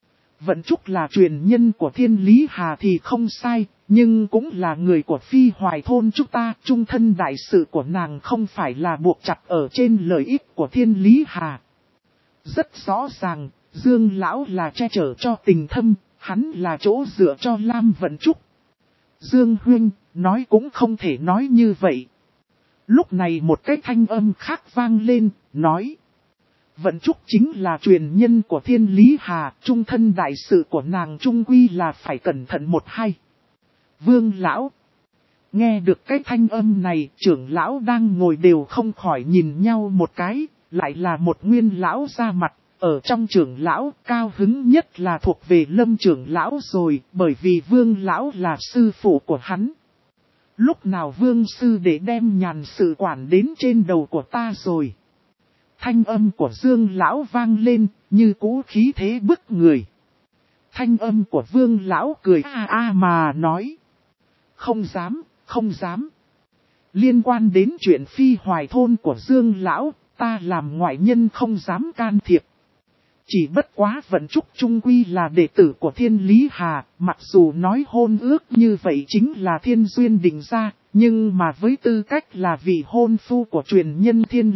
Vận Trúc là truyền nhân của Thiên Lý Hà thì không sai, nhưng cũng là người của Phi Hoài Thôn chúng ta. Trung thân đại sự của nàng không phải là buộc chặt ở trên lợi ích của Thiên Lý Hà. Rất rõ ràng, Dương lão là che chở cho tình thâm, hắn là chỗ dựa cho Lam Vận Trúc. Dương huynh, nói cũng không thể nói như vậy. Lúc này một cái thanh âm khác vang lên, nói. Vận Trúc chính là truyền nhân của Thiên Lý Hà, trung thân đại sự của nàng trung quy là phải cẩn thận một hay. Vương lão. Nghe được cái thanh âm này, trưởng lão đang ngồi đều không khỏi nhìn nhau một cái, lại là một nguyên lão ra mặt. Ở trong trưởng lão, cao hứng nhất là thuộc về Lâm trưởng lão rồi, bởi vì Vương lão là sư phụ của hắn. Lúc nào Vương sư để đem nhàn sự quản đến trên đầu của ta rồi. Thanh âm của Dương lão vang lên, như cú khí thế bức người. Thanh âm của Vương lão cười mà nói. Không dám, không dám. Liên quan đến chuyện Phi Hoài Thôn của Dương lão, ta làm ngoại nhân không dám can thiệp. Chỉ bất quá Vận Trúc trung quy là đệ tử của Thiên Lý Hà, mặc dù nói hôn ước như vậy chính là thiên duyên định ra, nhưng mà với tư cách là vị hôn phu của truyền nhân Thiên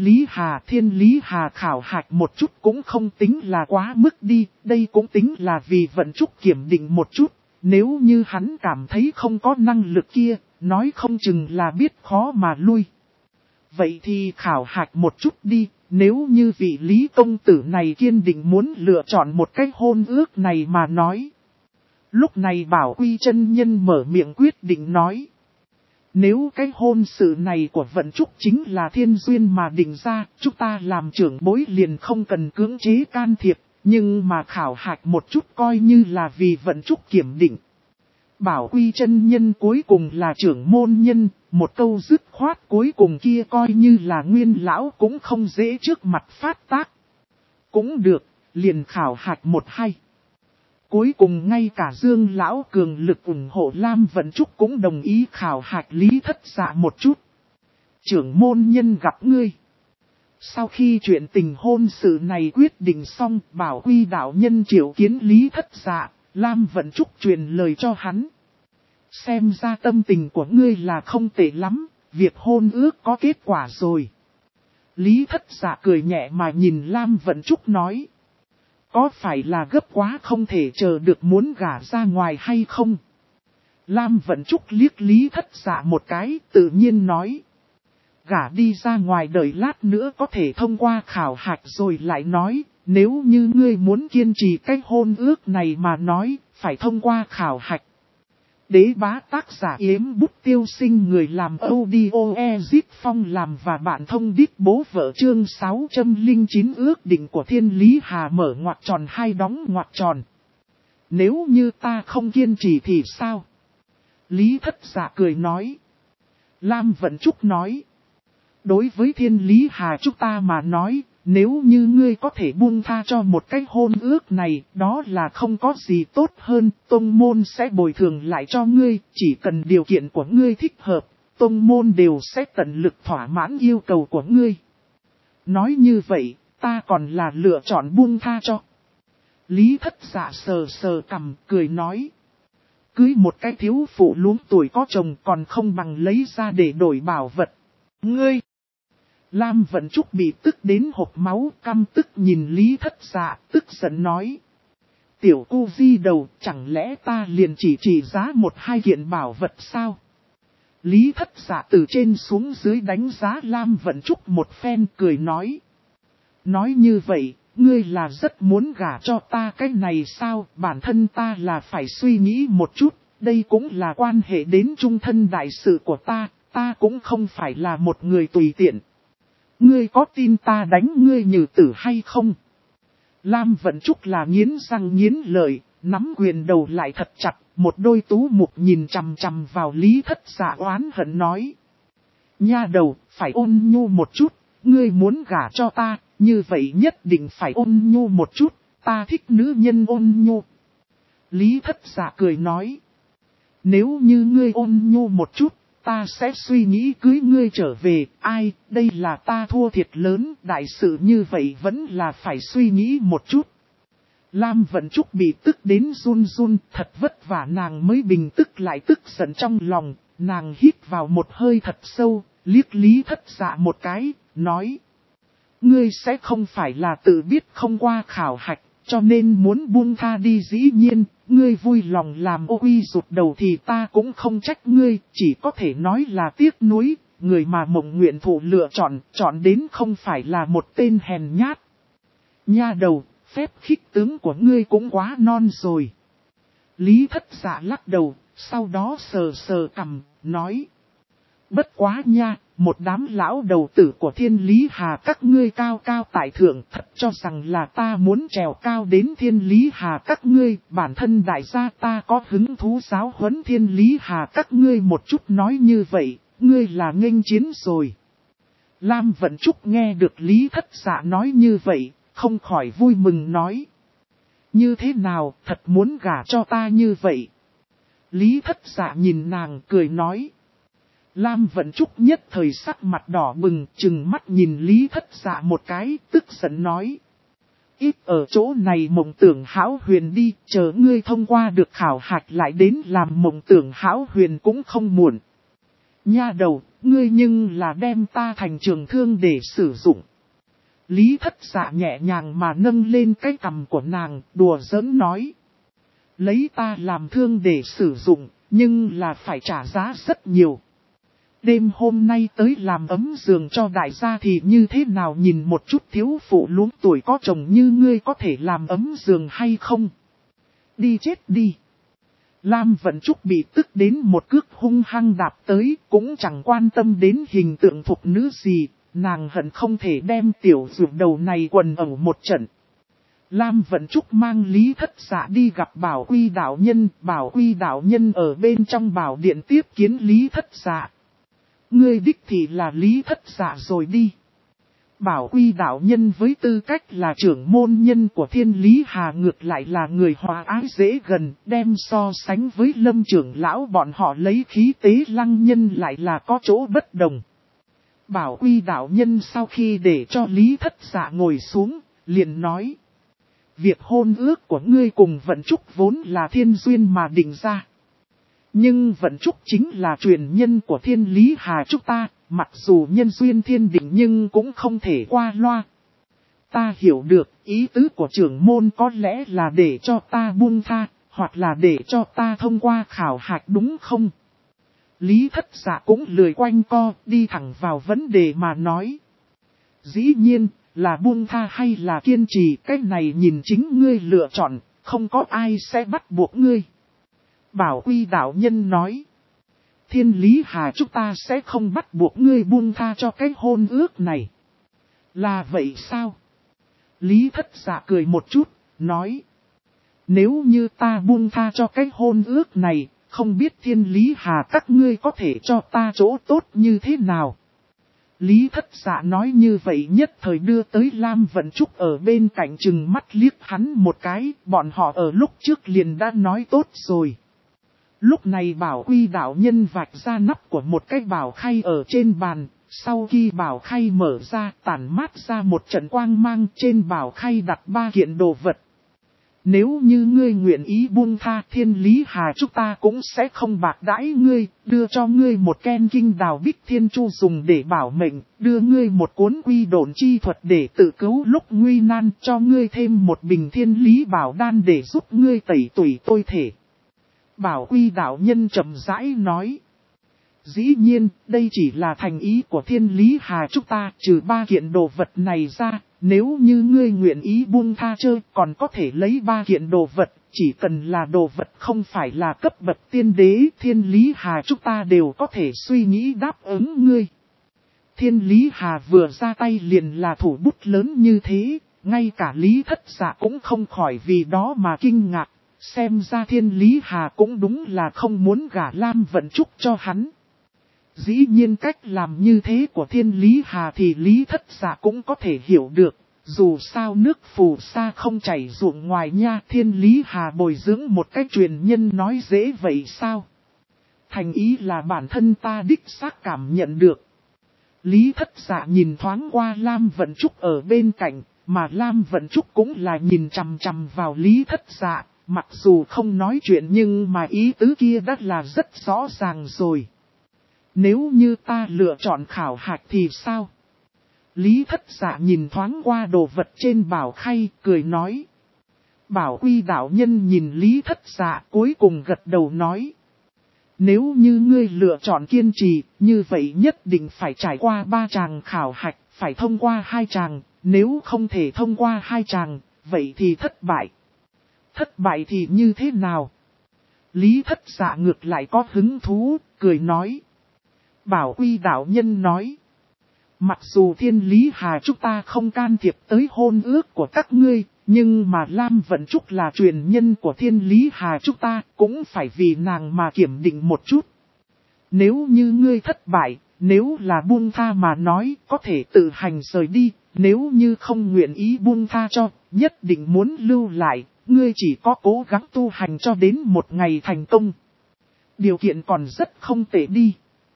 Lý Hà khảo hạch một chút cũng không tính là quá mức đi, đây cũng tính là vì Vận Trúc kiểm định một chút, nếu như hắn cảm thấy không có năng lực kia, nói không chừng là biết khó mà lui. Vậy thì khảo hạch một chút đi. Nếu như vị Lý công tử này kiên định muốn lựa chọn một cách hôn ước này mà nói. Lúc này Bảo Quy chân nhân mở miệng quyết định nói. Nếu cái hôn sự này của Vận Trúc chính là thiên duyên mà định ra, chúng ta làm trưởng bối liền không cần cưỡng chế can thiệp, nhưng mà khảo hạch một chút coi như là vì Vận Trúc kiểm định. Bảo Quy chân nhân cuối cùng là trưởng môn nhân, một câu dứt khoát cuối cùng kia coi như là nguyên lão cũng không dễ trước mặt phát tác. Cũng được, liền khảo hạch một hay. Cuối cùng ngay cả Dương lão cường lực ủng hộ Lam Vận Trúc cũng đồng ý khảo hạch Lý Thất Dạ một chút. Trưởng môn nhân gặp ngươi. Sau khi chuyện tình hôn sự này quyết định xong, Bảo Quy đạo nhân triệu kiến Lý Thất Dạ, Lam Vận Trúc truyền lời cho hắn. Xem ra tâm tình của ngươi là không tệ lắm, việc hôn ước có kết quả rồi. Lý Thất Dạ cười nhẹ mà nhìn Lam Vận Trúc nói. Có phải là gấp quá không thể chờ được muốn gả ra ngoài hay không? Lam Vận Trúc liếc Lý Thất Dạ một cái, tự nhiên nói. Gả đi ra ngoài đợi lát nữa có thể thông qua khảo hạch rồi lại nói, nếu như ngươi muốn kiên trì cách hôn ước này mà nói, phải thông qua khảo hạch. Đế bá tác giả Yếm Bút Tiêu Sinh, người làm audio Ezit Phong làm và bạn thông đít bố vợ. Chương 609 ước định của Thiên Lý Hà, mở ngoặc tròn hai đóng ngoặc tròn. Nếu như ta không kiên trì thì sao? Lý Thất Dạ cười nói. Lam Vận Trúc nói. Đối với Thiên Lý Hà chúng ta mà nói, nếu như ngươi có thể buông tha cho một cái hôn ước này, đó là không có gì tốt hơn, tông môn sẽ bồi thường lại cho ngươi, chỉ cần điều kiện của ngươi thích hợp, tông môn đều sẽ tận lực thỏa mãn yêu cầu của ngươi. Nói như vậy, ta còn là lựa chọn buông tha cho. Lý Thất Dạ sờ sờ cằm, cười nói. Cưới một cái thiếu phụ luống tuổi có chồng còn không bằng lấy ra để đổi bảo vật. Ngươi! Lam Vận Trúc bị tức đến hộc máu, căm tức nhìn Lý Thất Dạ, tức giận nói. Tiểu cô di đầu, chẳng lẽ ta liền chỉ giá một hai kiện bảo vật sao? Lý Thất Dạ từ trên xuống dưới đánh giá Lam Vận Trúc một phen, cười nói. Nói như vậy, ngươi là rất muốn gả cho ta cái này sao? Bản thân ta là phải suy nghĩ một chút, đây cũng là quan hệ đến trung thân đại sự của ta cũng không phải là một người tùy tiện. Ngươi có tin ta đánh ngươi như tử hay không? Lam Vận Trúc là nghiến răng nghiến lợi, nắm quyền đầu lại thật chặt, một đôi tú mục nhìn chằm chằm vào Lý Thất Dạ oán hận nói. Nha đầu, phải ôn nhu một chút, ngươi muốn gả cho ta, như vậy nhất định phải ôn nhu một chút, ta thích nữ nhân ôn nhu. Lý Thất Dạ cười nói. Nếu như ngươi ôn nhu một chút, ta sẽ suy nghĩ cưới ngươi trở về, ai, đây là ta thua thiệt lớn, đại sự như vậy vẫn là phải suy nghĩ một chút. Lam Vận Trúc bị tức đến run run, thật vất vả nàng mới bình tức lại tức giận trong lòng, nàng hít vào một hơi thật sâu, liếc Lý Thất Dạ một cái, nói. Ngươi sẽ không phải là tự biết không qua khảo hạch, cho nên muốn buông tha đi. Dĩ nhiên, ngươi vui lòng làm ô uy rụt đầu thì ta cũng không trách ngươi, chỉ có thể nói là tiếc nuối, người mà mộng nguyện thủ lựa chọn đến không phải là một tên hèn nhát. Nha đầu, phép khích tướng của ngươi cũng quá non rồi. Lý Thất Dạ lắc đầu, sau đó sờ sờ cằm, nói. Bất quá nha, một đám lão đầu tử của Thiên Lý Hà các ngươi cao cao tại thượng, thật cho rằng là ta muốn trèo cao đến Thiên Lý Hà các ngươi, bản thân đại gia ta có hứng thú giáo huấn Thiên Lý Hà các ngươi một chút. Nói như vậy, ngươi là nghênh chiến rồi. Lam Vận Trúc nghe được Lý Thất Dạ nói như vậy, không khỏi vui mừng nói. Như thế nào, thật muốn gả cho ta như vậy? Lý Thất Dạ nhìn nàng cười nói. Lam Vận Trúc nhất thời sắc mặt đỏ bừng, trừng mắt nhìn Lý Thất Dạ một cái, tức giận nói. Ít ở chỗ này mộng tưởng hão huyền đi, chờ ngươi thông qua được khảo hạch lại đến làm mộng tưởng hão huyền cũng không muộn. Nha đầu, ngươi nhưng là đem ta thành trường thương để sử dụng. Lý Thất Dạ nhẹ nhàng mà nâng lên cái cằm của nàng, đùa giỡn nói. Lấy ta làm thương để sử dụng, nhưng là phải trả giá rất nhiều. Đêm hôm nay tới làm ấm giường cho đại gia thì như thế nào, nhìn một chút thiếu phụ luống tuổi có chồng như ngươi có thể làm ấm giường hay không? Đi chết đi! Lam Vận Trúc bị tức đến một cước hung hăng đạp tới, cũng chẳng quan tâm đến hình tượng thục nữ gì, nàng hận không thể đem tiểu ruột đầu này quần ẩu một trận. Lam Vận Trúc mang Lý Thất Dạ đi gặp Bảo Quy đạo nhân, Bảo Quy đạo nhân ở bên trong bảo điện tiếp kiến Lý Thất Dạ. Ngươi đích thì là Lý Thất Dạ rồi đi. Bảo Quy đạo nhân với tư cách là trưởng môn nhân của Thiên Lý Hà ngược lại là người hòa ái dễ gần, đem so sánh với Lâm trưởng lão bọn họ lấy khí tế lăng nhân lại là có chỗ bất đồng. Bảo Quy đạo nhân sau khi để cho Lý Thất Dạ ngồi xuống, liền nói. Việc hôn ước của ngươi cùng Vận Trúc vốn là thiên duyên mà định ra. Nhưng Vận Trúc chính là truyền nhân của Thiên Lý Hà chúng ta, mặc dù nhân duyên thiên định nhưng cũng không thể qua loa. Ta hiểu được, ý tứ của trưởng môn có lẽ là để cho ta buông tha, hoặc là để cho ta thông qua khảo hạch đúng không? Lý Thất Dạ cũng lười quanh co, đi thẳng vào vấn đề mà nói. Dĩ nhiên, là buông tha hay là kiên trì, cái này nhìn chính ngươi lựa chọn, không có ai sẽ bắt buộc ngươi. Bảo Quy đạo nhân nói. Thiên Lý Hà chúng ta sẽ không bắt buộc ngươi buông tha cho cái hôn ước này. Là vậy sao? Lý Thất Dạ cười một chút, nói. Nếu như ta buông tha cho cái hôn ước này, không biết Thiên Lý Hà các ngươi có thể cho ta chỗ tốt như thế nào? Lý Thất Dạ nói như vậy nhất thời đưa tới Lam Vận Trúc ở bên cạnh chừng mắt liếc hắn một cái, bọn họ ở lúc trước liền đã nói tốt rồi. Lúc này Bảo Quy đạo nhân vạch ra nắp của một cái bảo khay ở trên bàn, sau khi bảo khay mở ra tản mát ra một trận quang mang, trên bảo khay đặt 3 kiện đồ vật. Nếu như ngươi nguyện ý buông tha, Thiên Lý Hà chúng ta cũng sẽ không bạc đãi ngươi, đưa cho ngươi một ken kinh đào bích thiên chu dùng để bảo mệnh, đưa ngươi một cuốn quy độn chi thuật để tự cứu lúc nguy nan, cho ngươi thêm một bình Thiên Lý bảo đan để giúp ngươi tẩy tủy tôi thể. Bảo Quy đạo nhân chậm rãi nói. Dĩ nhiên, đây chỉ là thành ý của Thiên Lý Hà chúng ta, trừ 3 kiện đồ vật này ra, nếu như ngươi nguyện ý buông tha chơi, còn có thể lấy 3 kiện đồ vật, chỉ cần là đồ vật không phải là cấp bậc tiên đế, Thiên Lý Hà chúng ta đều có thể suy nghĩ đáp ứng ngươi. Thiên Lý Hà vừa ra tay liền là thủ bút lớn như thế, ngay cả Lý Thất Dạ cũng không khỏi vì đó mà kinh ngạc, xem ra Thiên Lý Hà cũng đúng là không muốn gả Lam Vận Trúc cho hắn. Dĩ nhiên cách làm như thế của Thiên Lý Hà thì Lý Thất Dạ cũng có thể hiểu được, dù sao nước phù sa không chảy ruộng ngoài nha, Thiên Lý Hà bồi dưỡng một cách truyền nhân nói dễ vậy sao? Thành ý là bản thân ta đích xác cảm nhận được. Lý Thất Dạ nhìn thoáng qua Lam Vận Trúc ở bên cạnh, mà Lam Vận Trúc cũng là nhìn chằm chằm vào Lý Thất Dạ, mặc dù không nói chuyện nhưng mà ý tứ kia đã là rất rõ ràng rồi. Nếu như ta lựa chọn khảo hạch thì sao? Lý Thất Dạ nhìn thoáng qua đồ vật trên bảo khay, cười nói. Bảo Quy đạo nhân nhìn Lý Thất Dạ cuối cùng gật đầu nói. Nếu như ngươi lựa chọn kiên trì, như vậy nhất định phải trải qua 3 tràng khảo hạch, phải thông qua 2 tràng, nếu không thể thông qua 2 tràng, vậy thì thất bại. Thất bại thì như thế nào? Lý Thất Dạ ngược lại có hứng thú, cười nói. Bảo Quy đạo nhân nói. Mặc dù Thiên Lý Hà chúng ta không can thiệp tới hôn ước của các ngươi, nhưng mà Lam Vận Trúc là truyền nhân của Thiên Lý Hà chúng ta, cũng phải vì nàng mà kiểm định một chút. Nếu như ngươi thất bại, nếu là buông tha mà nói, có thể tự hành rời đi, nếu như không nguyện ý buông tha cho, nhất định muốn lưu lại, ngươi chỉ có cố gắng tu hành cho đến một ngày thành công. Điều kiện còn rất không tệ đi.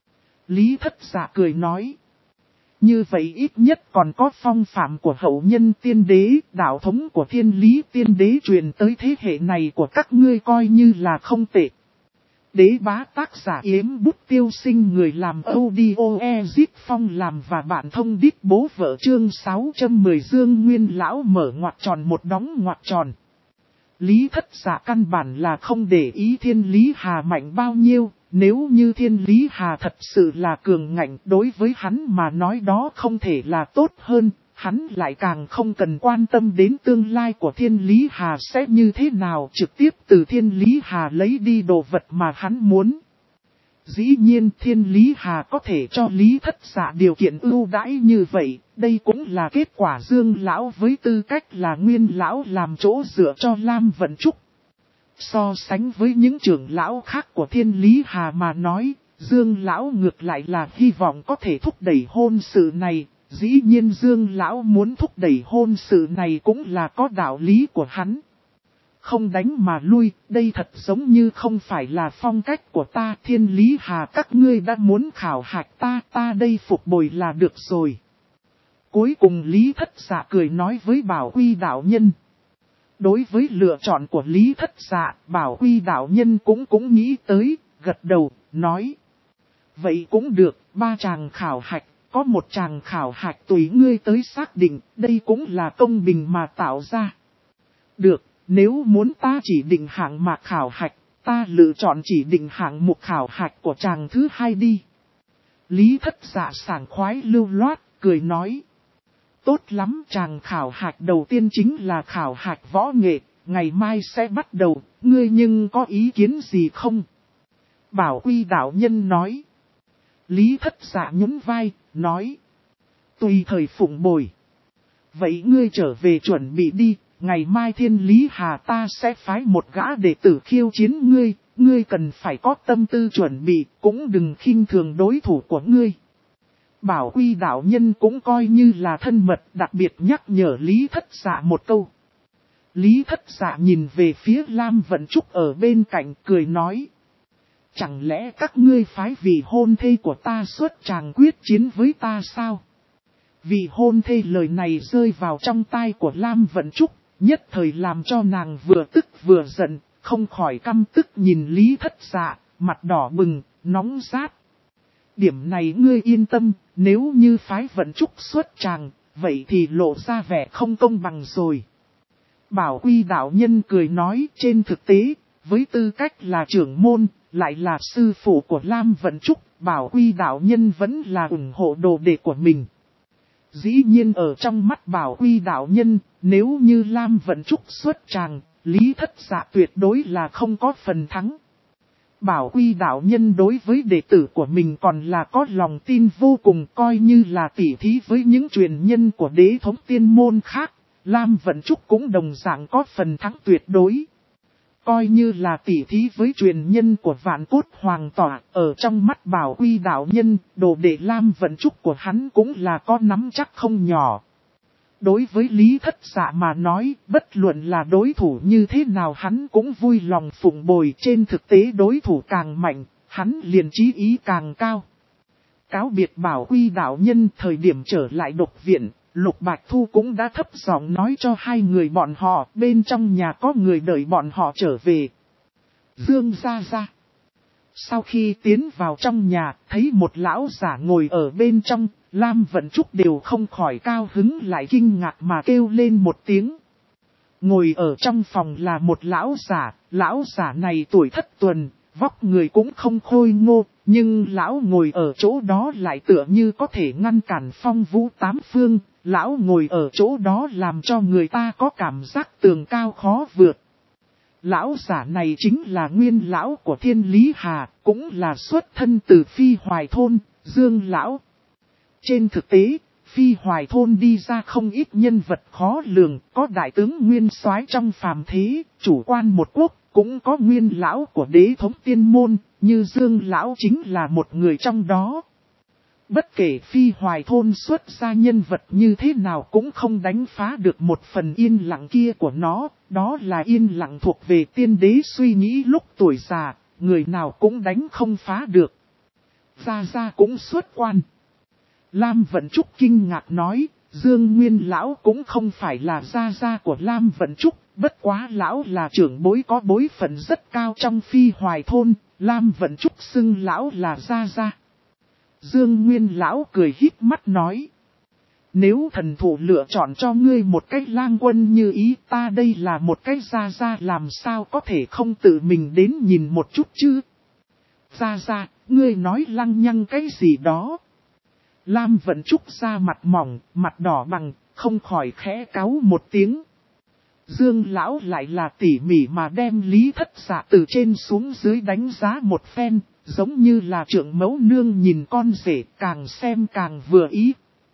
Lý Thất Dạ cười nói. Như vậy ít nhất còn có phong phạm của hậu nhân tiên đế, đạo thống của Thiên Lý tiên đế truyền tới thế hệ này của các ngươi coi như là không tệ. Đế bá tác giả Yếm Bút Tiêu Sinh, người làm audio Ezit Phong làm và bạn thông đít bố vợ, chương 610 Dương Nguyên lão mở ngoặc tròn một đóng ngoặc tròn. Lý Thất Dạ căn bản là không để ý Thiên Lý Hà mạnh bao nhiêu, nếu như Thiên Lý Hà thật sự là cường ngạnh, đối với hắn mà nói đó không thể là tốt hơn, hắn lại càng không cần quan tâm đến tương lai của Thiên Lý Hà sẽ như thế nào, trực tiếp từ Thiên Lý Hà lấy đi đồ vật mà hắn muốn. Dĩ nhiên Thiên Lý Hà có thể cho Lý Thất Dạ điều kiện ưu đãi như vậy, đây cũng là kết quả Dương lão với tư cách là Nguyên lão làm chỗ dựa cho Lam Vận Trúc. So sánh với những trưởng lão khác của Thiên Lý Hà mà nói, Dương lão ngược lại là hy vọng có thể thúc đẩy hôn sự này. Dĩ nhiên Dương lão muốn thúc đẩy hôn sự này cũng là có đạo lý của hắn. Không đánh mà lui, đây thật giống như không phải là phong cách của ta. Thiên Lý Hà các ngươi đã muốn khảo hạch ta đây phục bồi là được rồi. Cuối cùng Lý Thất Dạ cười nói với Bảo Quy đạo nhân. Đối với lựa chọn của Lý Thất Dạ, Bảo Quy đạo nhân cũng nghĩ tới, gật đầu, nói. Vậy cũng được, 3 tràng khảo hạch, có 1 tràng khảo hạch tùy ngươi tới xác định, đây cũng là công bình mà tạo ra. Được, nếu muốn ta chỉ định hạng mạc khảo hạch, ta lựa chọn chỉ định hạng mục khảo hạch của tràng thứ 2 đi. Lý Thất Dạ sảng khoái lưu loát, cười nói. Tốt lắm, tràng khảo hạch đầu tiên chính là khảo hạch võ nghệ, ngày mai sẽ bắt đầu, ngươi nhưng có ý kiến gì không? Bảo Quy đạo nhân nói. Lý Thất Dạ nhún vai, nói. Tùy thời phụng bồi. Vậy ngươi trở về chuẩn bị đi, ngày mai Thiên Lý Hà ta sẽ phái một gã đệ tử khiêu chiến ngươi, ngươi cần phải có tâm tư chuẩn bị, cũng đừng khinh thường đối thủ của ngươi. Bảo Quy đạo nhân cũng coi như là thân mật, đặc biệt nhắc nhở Lý Thất Dạ một câu. Lý Thất Dạ nhìn về phía Lam Vận Trúc ở bên cạnh, cười nói. Chẳng lẽ các ngươi phái vị hôn thê của ta xuất tràng quyết chiến với ta sao? Vị hôn thê lời này rơi vào trong tai của Lam Vận Trúc, nhất thời làm cho nàng vừa tức vừa giận, không khỏi căm tức nhìn Lý Thất Dạ, mặt đỏ bừng, nóng rát. Điểm này ngươi yên tâm, nếu như phái Vận Trúc xuất tràng, vậy thì lộ ra vẻ không công bằng rồi. Bảo Quy đạo nhân cười nói, trên thực tế, với tư cách là trưởng môn, lại là sư phụ của Lam Vận Trúc, Bảo Quy đạo nhân vẫn là ủng hộ đồ đệ của mình. Dĩ nhiên ở trong mắt Bảo Quy đạo nhân, nếu như Lam Vận Trúc xuất tràng, Lý Thất Dạ tuyệt đối là không có phần thắng. Bảo Quy đạo nhân đối với đệ tử của mình còn là có lòng tin vô cùng, coi như là tỉ thí với những truyền nhân của đế thống tiên môn khác, Lam Vận Trúc cũng đồng dạng có phần thắng tuyệt đối. Coi như là tỉ thí với truyền nhân của Vạn Cốt Hoàng Tỏa, ở trong mắt Bảo Quy đạo nhân, đồ đệ Lam Vận Trúc của hắn cũng là có nắm chắc không nhỏ. Đối với Lý Thất Dạ mà nói, bất luận là đối thủ như thế nào hắn cũng vui lòng phụng bồi, trên thực tế đối thủ càng mạnh, hắn liền chí ý càng cao. Cáo biệt Bảo Quy đạo nhân, thời điểm trở lại độc viện, Lục Bạch Thu cũng đã thấp giọng nói cho hai người bọn họ, bên trong nhà có người đợi bọn họ trở về. Dương gia gia. Sau khi tiến vào trong nhà, thấy một lão giả ngồi ở bên trong, Lam Vận Trúc đều không khỏi cao hứng lại kinh ngạc mà kêu lên một tiếng. Ngồi ở trong phòng là một lão giả này tuổi thất tuần, vóc người cũng không khôi ngô, nhưng lão ngồi ở chỗ đó lại tựa như có thể ngăn cản phong vũ tám phương, lão ngồi ở chỗ đó làm cho người ta có cảm giác tường cao khó vượt. Lão giả này chính là nguyên lão của Thiên Lý Hà, cũng là xuất thân từ Phi Hoài Thôn, Dương lão. Trên thực tế, Phi Hoài Thôn đi ra không ít nhân vật khó lường, có đại tướng nguyên soái trong phàm thế, chủ quan một quốc, cũng có nguyên lão của đế thống tiên môn, như Dương lão chính là một người trong đó. Bất kể Phi Hoài Thôn xuất ra nhân vật như thế nào cũng không đánh phá được một phần yên lặng kia của nó, đó là yên lặng thuộc về tiên đế suy nghĩ lúc tuổi già, người nào cũng đánh không phá được. Gia cũng xuất quan. Lam Vận Trúc kinh ngạc nói, Dương Nguyên lão cũng không phải là gia của Lam Vận Trúc, bất quá lão là trưởng bối có bối phận rất cao trong Phi Hoài Thôn, Lam Vận Trúc xưng lão là gia. Dương Nguyên lão cười híp mắt nói. Nếu thần thủ lựa chọn cho ngươi một cách lang quân như ý, ta đây là một cách gia làm sao có thể không tự mình đến nhìn một chút chứ? Gia, ngươi nói lăng nhăng cái gì đó? Lam Vận Trúc ra mặt mỏng, mặt đỏ bằng, không khỏi khẽ cáu một tiếng. Dương lão lại là tỉ mỉ mà đem Lý Thất Dạ từ trên xuống dưới đánh giá một phen, giống như là trưởng mẫu nương nhìn con rể, càng xem càng vừa ý.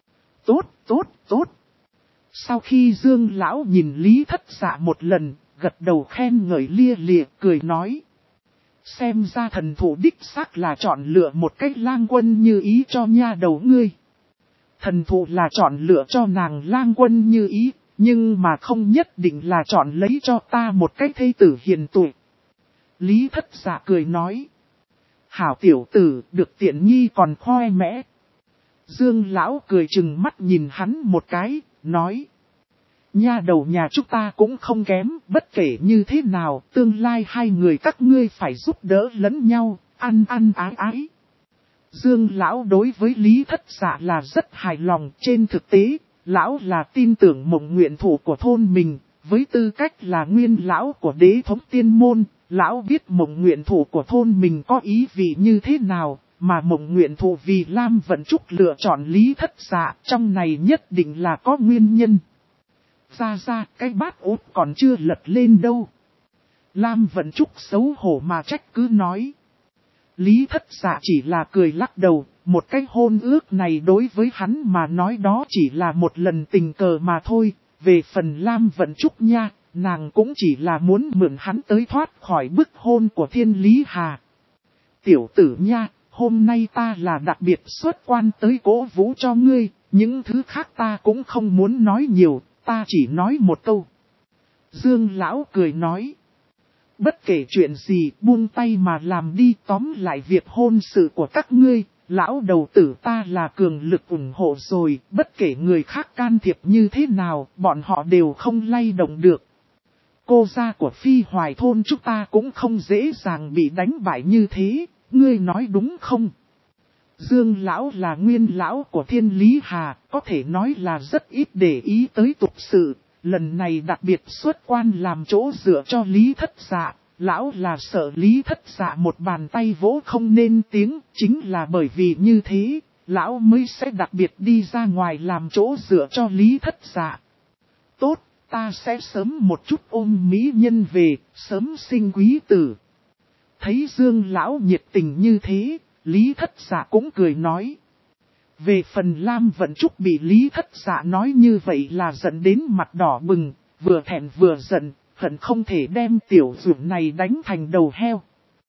Tốt. Sau khi Dương lão nhìn Lý Thất Dạ một lần, gật đầu khen ngợi lia lịa, cười nói. Xem ra thần thủ đích xác là chọn lựa một cách lang quân như ý cho nha đầu ngươi. Thần thủ là chọn lựa cho nàng lang quân như ý, nhưng mà không nhất định là chọn lấy cho ta một cách thê tử hiền tuệ. Lý Thất Dạ cười nói. Hảo tiểu tử, được tiện nghi còn khoe mẽ. Dương lão cười chừng mắt nhìn hắn một cái, nói. Nha đầu nhà chúng ta cũng không kém, bất kể như thế nào, tương lai hai người các ngươi phải giúp đỡ lẫn nhau, ăn ái. Dương lão đối với Lý Thất Dạ là rất hài lòng, trên thực tế, lão là tin tưởng mộng nguyện thủ của thôn mình, với tư cách là nguyên lão của đế thống tiên môn, lão biết mộng nguyện thủ của thôn mình có ý vị như thế nào, mà mộng nguyện thủ vì Lam Vận Trúc lựa chọn Lý Thất Dạ, trong này nhất định là có nguyên nhân. ra cái bát út còn chưa lật lên đâu. Lam Vận Trúc xấu hổ mà trách cứ nói. Lý Thất Dạ chỉ là cười lắc đầu, một cái hôn ước này đối với hắn mà nói đó chỉ là một lần tình cờ mà thôi. Về phần Lam Vận Trúc nha, nàng cũng chỉ là muốn mượn hắn tới thoát khỏi bức hôn của Thiên Lý Hà. Tiểu tử nha, hôm nay ta là đặc biệt xuất quan tới cổ vũ cho ngươi, những thứ khác ta cũng không muốn nói nhiều, ta chỉ nói một câu. Dương Lão cười nói. Bất kể chuyện gì buông tay mà làm đi, tóm lại việc hôn sự của các ngươi, lão đầu tử ta là cường lực ủng hộ rồi, bất kể người khác can thiệp như thế nào, bọn họ đều không lay động được. Cô gia của Phi Hoài thôn chúng ta cũng không dễ dàng bị đánh bại như thế, ngươi nói đúng không? Dương Lão là nguyên lão của Thiên Lý Hà, có thể nói là rất ít để ý tới tục sự, lần này đặc biệt xuất quan làm chỗ dựa cho Lý Thất Dạ. Lão là sợ Lý Thất Dạ một bàn tay vỗ không nên tiếng, chính là bởi vì như thế, lão mới sẽ đặc biệt đi ra ngoài làm chỗ dựa cho Lý Thất Dạ. Tốt, ta sẽ sớm một chút ôm mỹ nhân về, sớm sinh quý tử. Thấy Dương Lão nhiệt tình như thế, Lý Thất Dạ cũng cười nói. Về phần Lam Vận Trúc bị Lý Thất Dạ nói như vậy là giận đến mặt đỏ bừng, vừa thẹn vừa giận, hận không thể đem tiểu dưỡng này đánh thành đầu heo.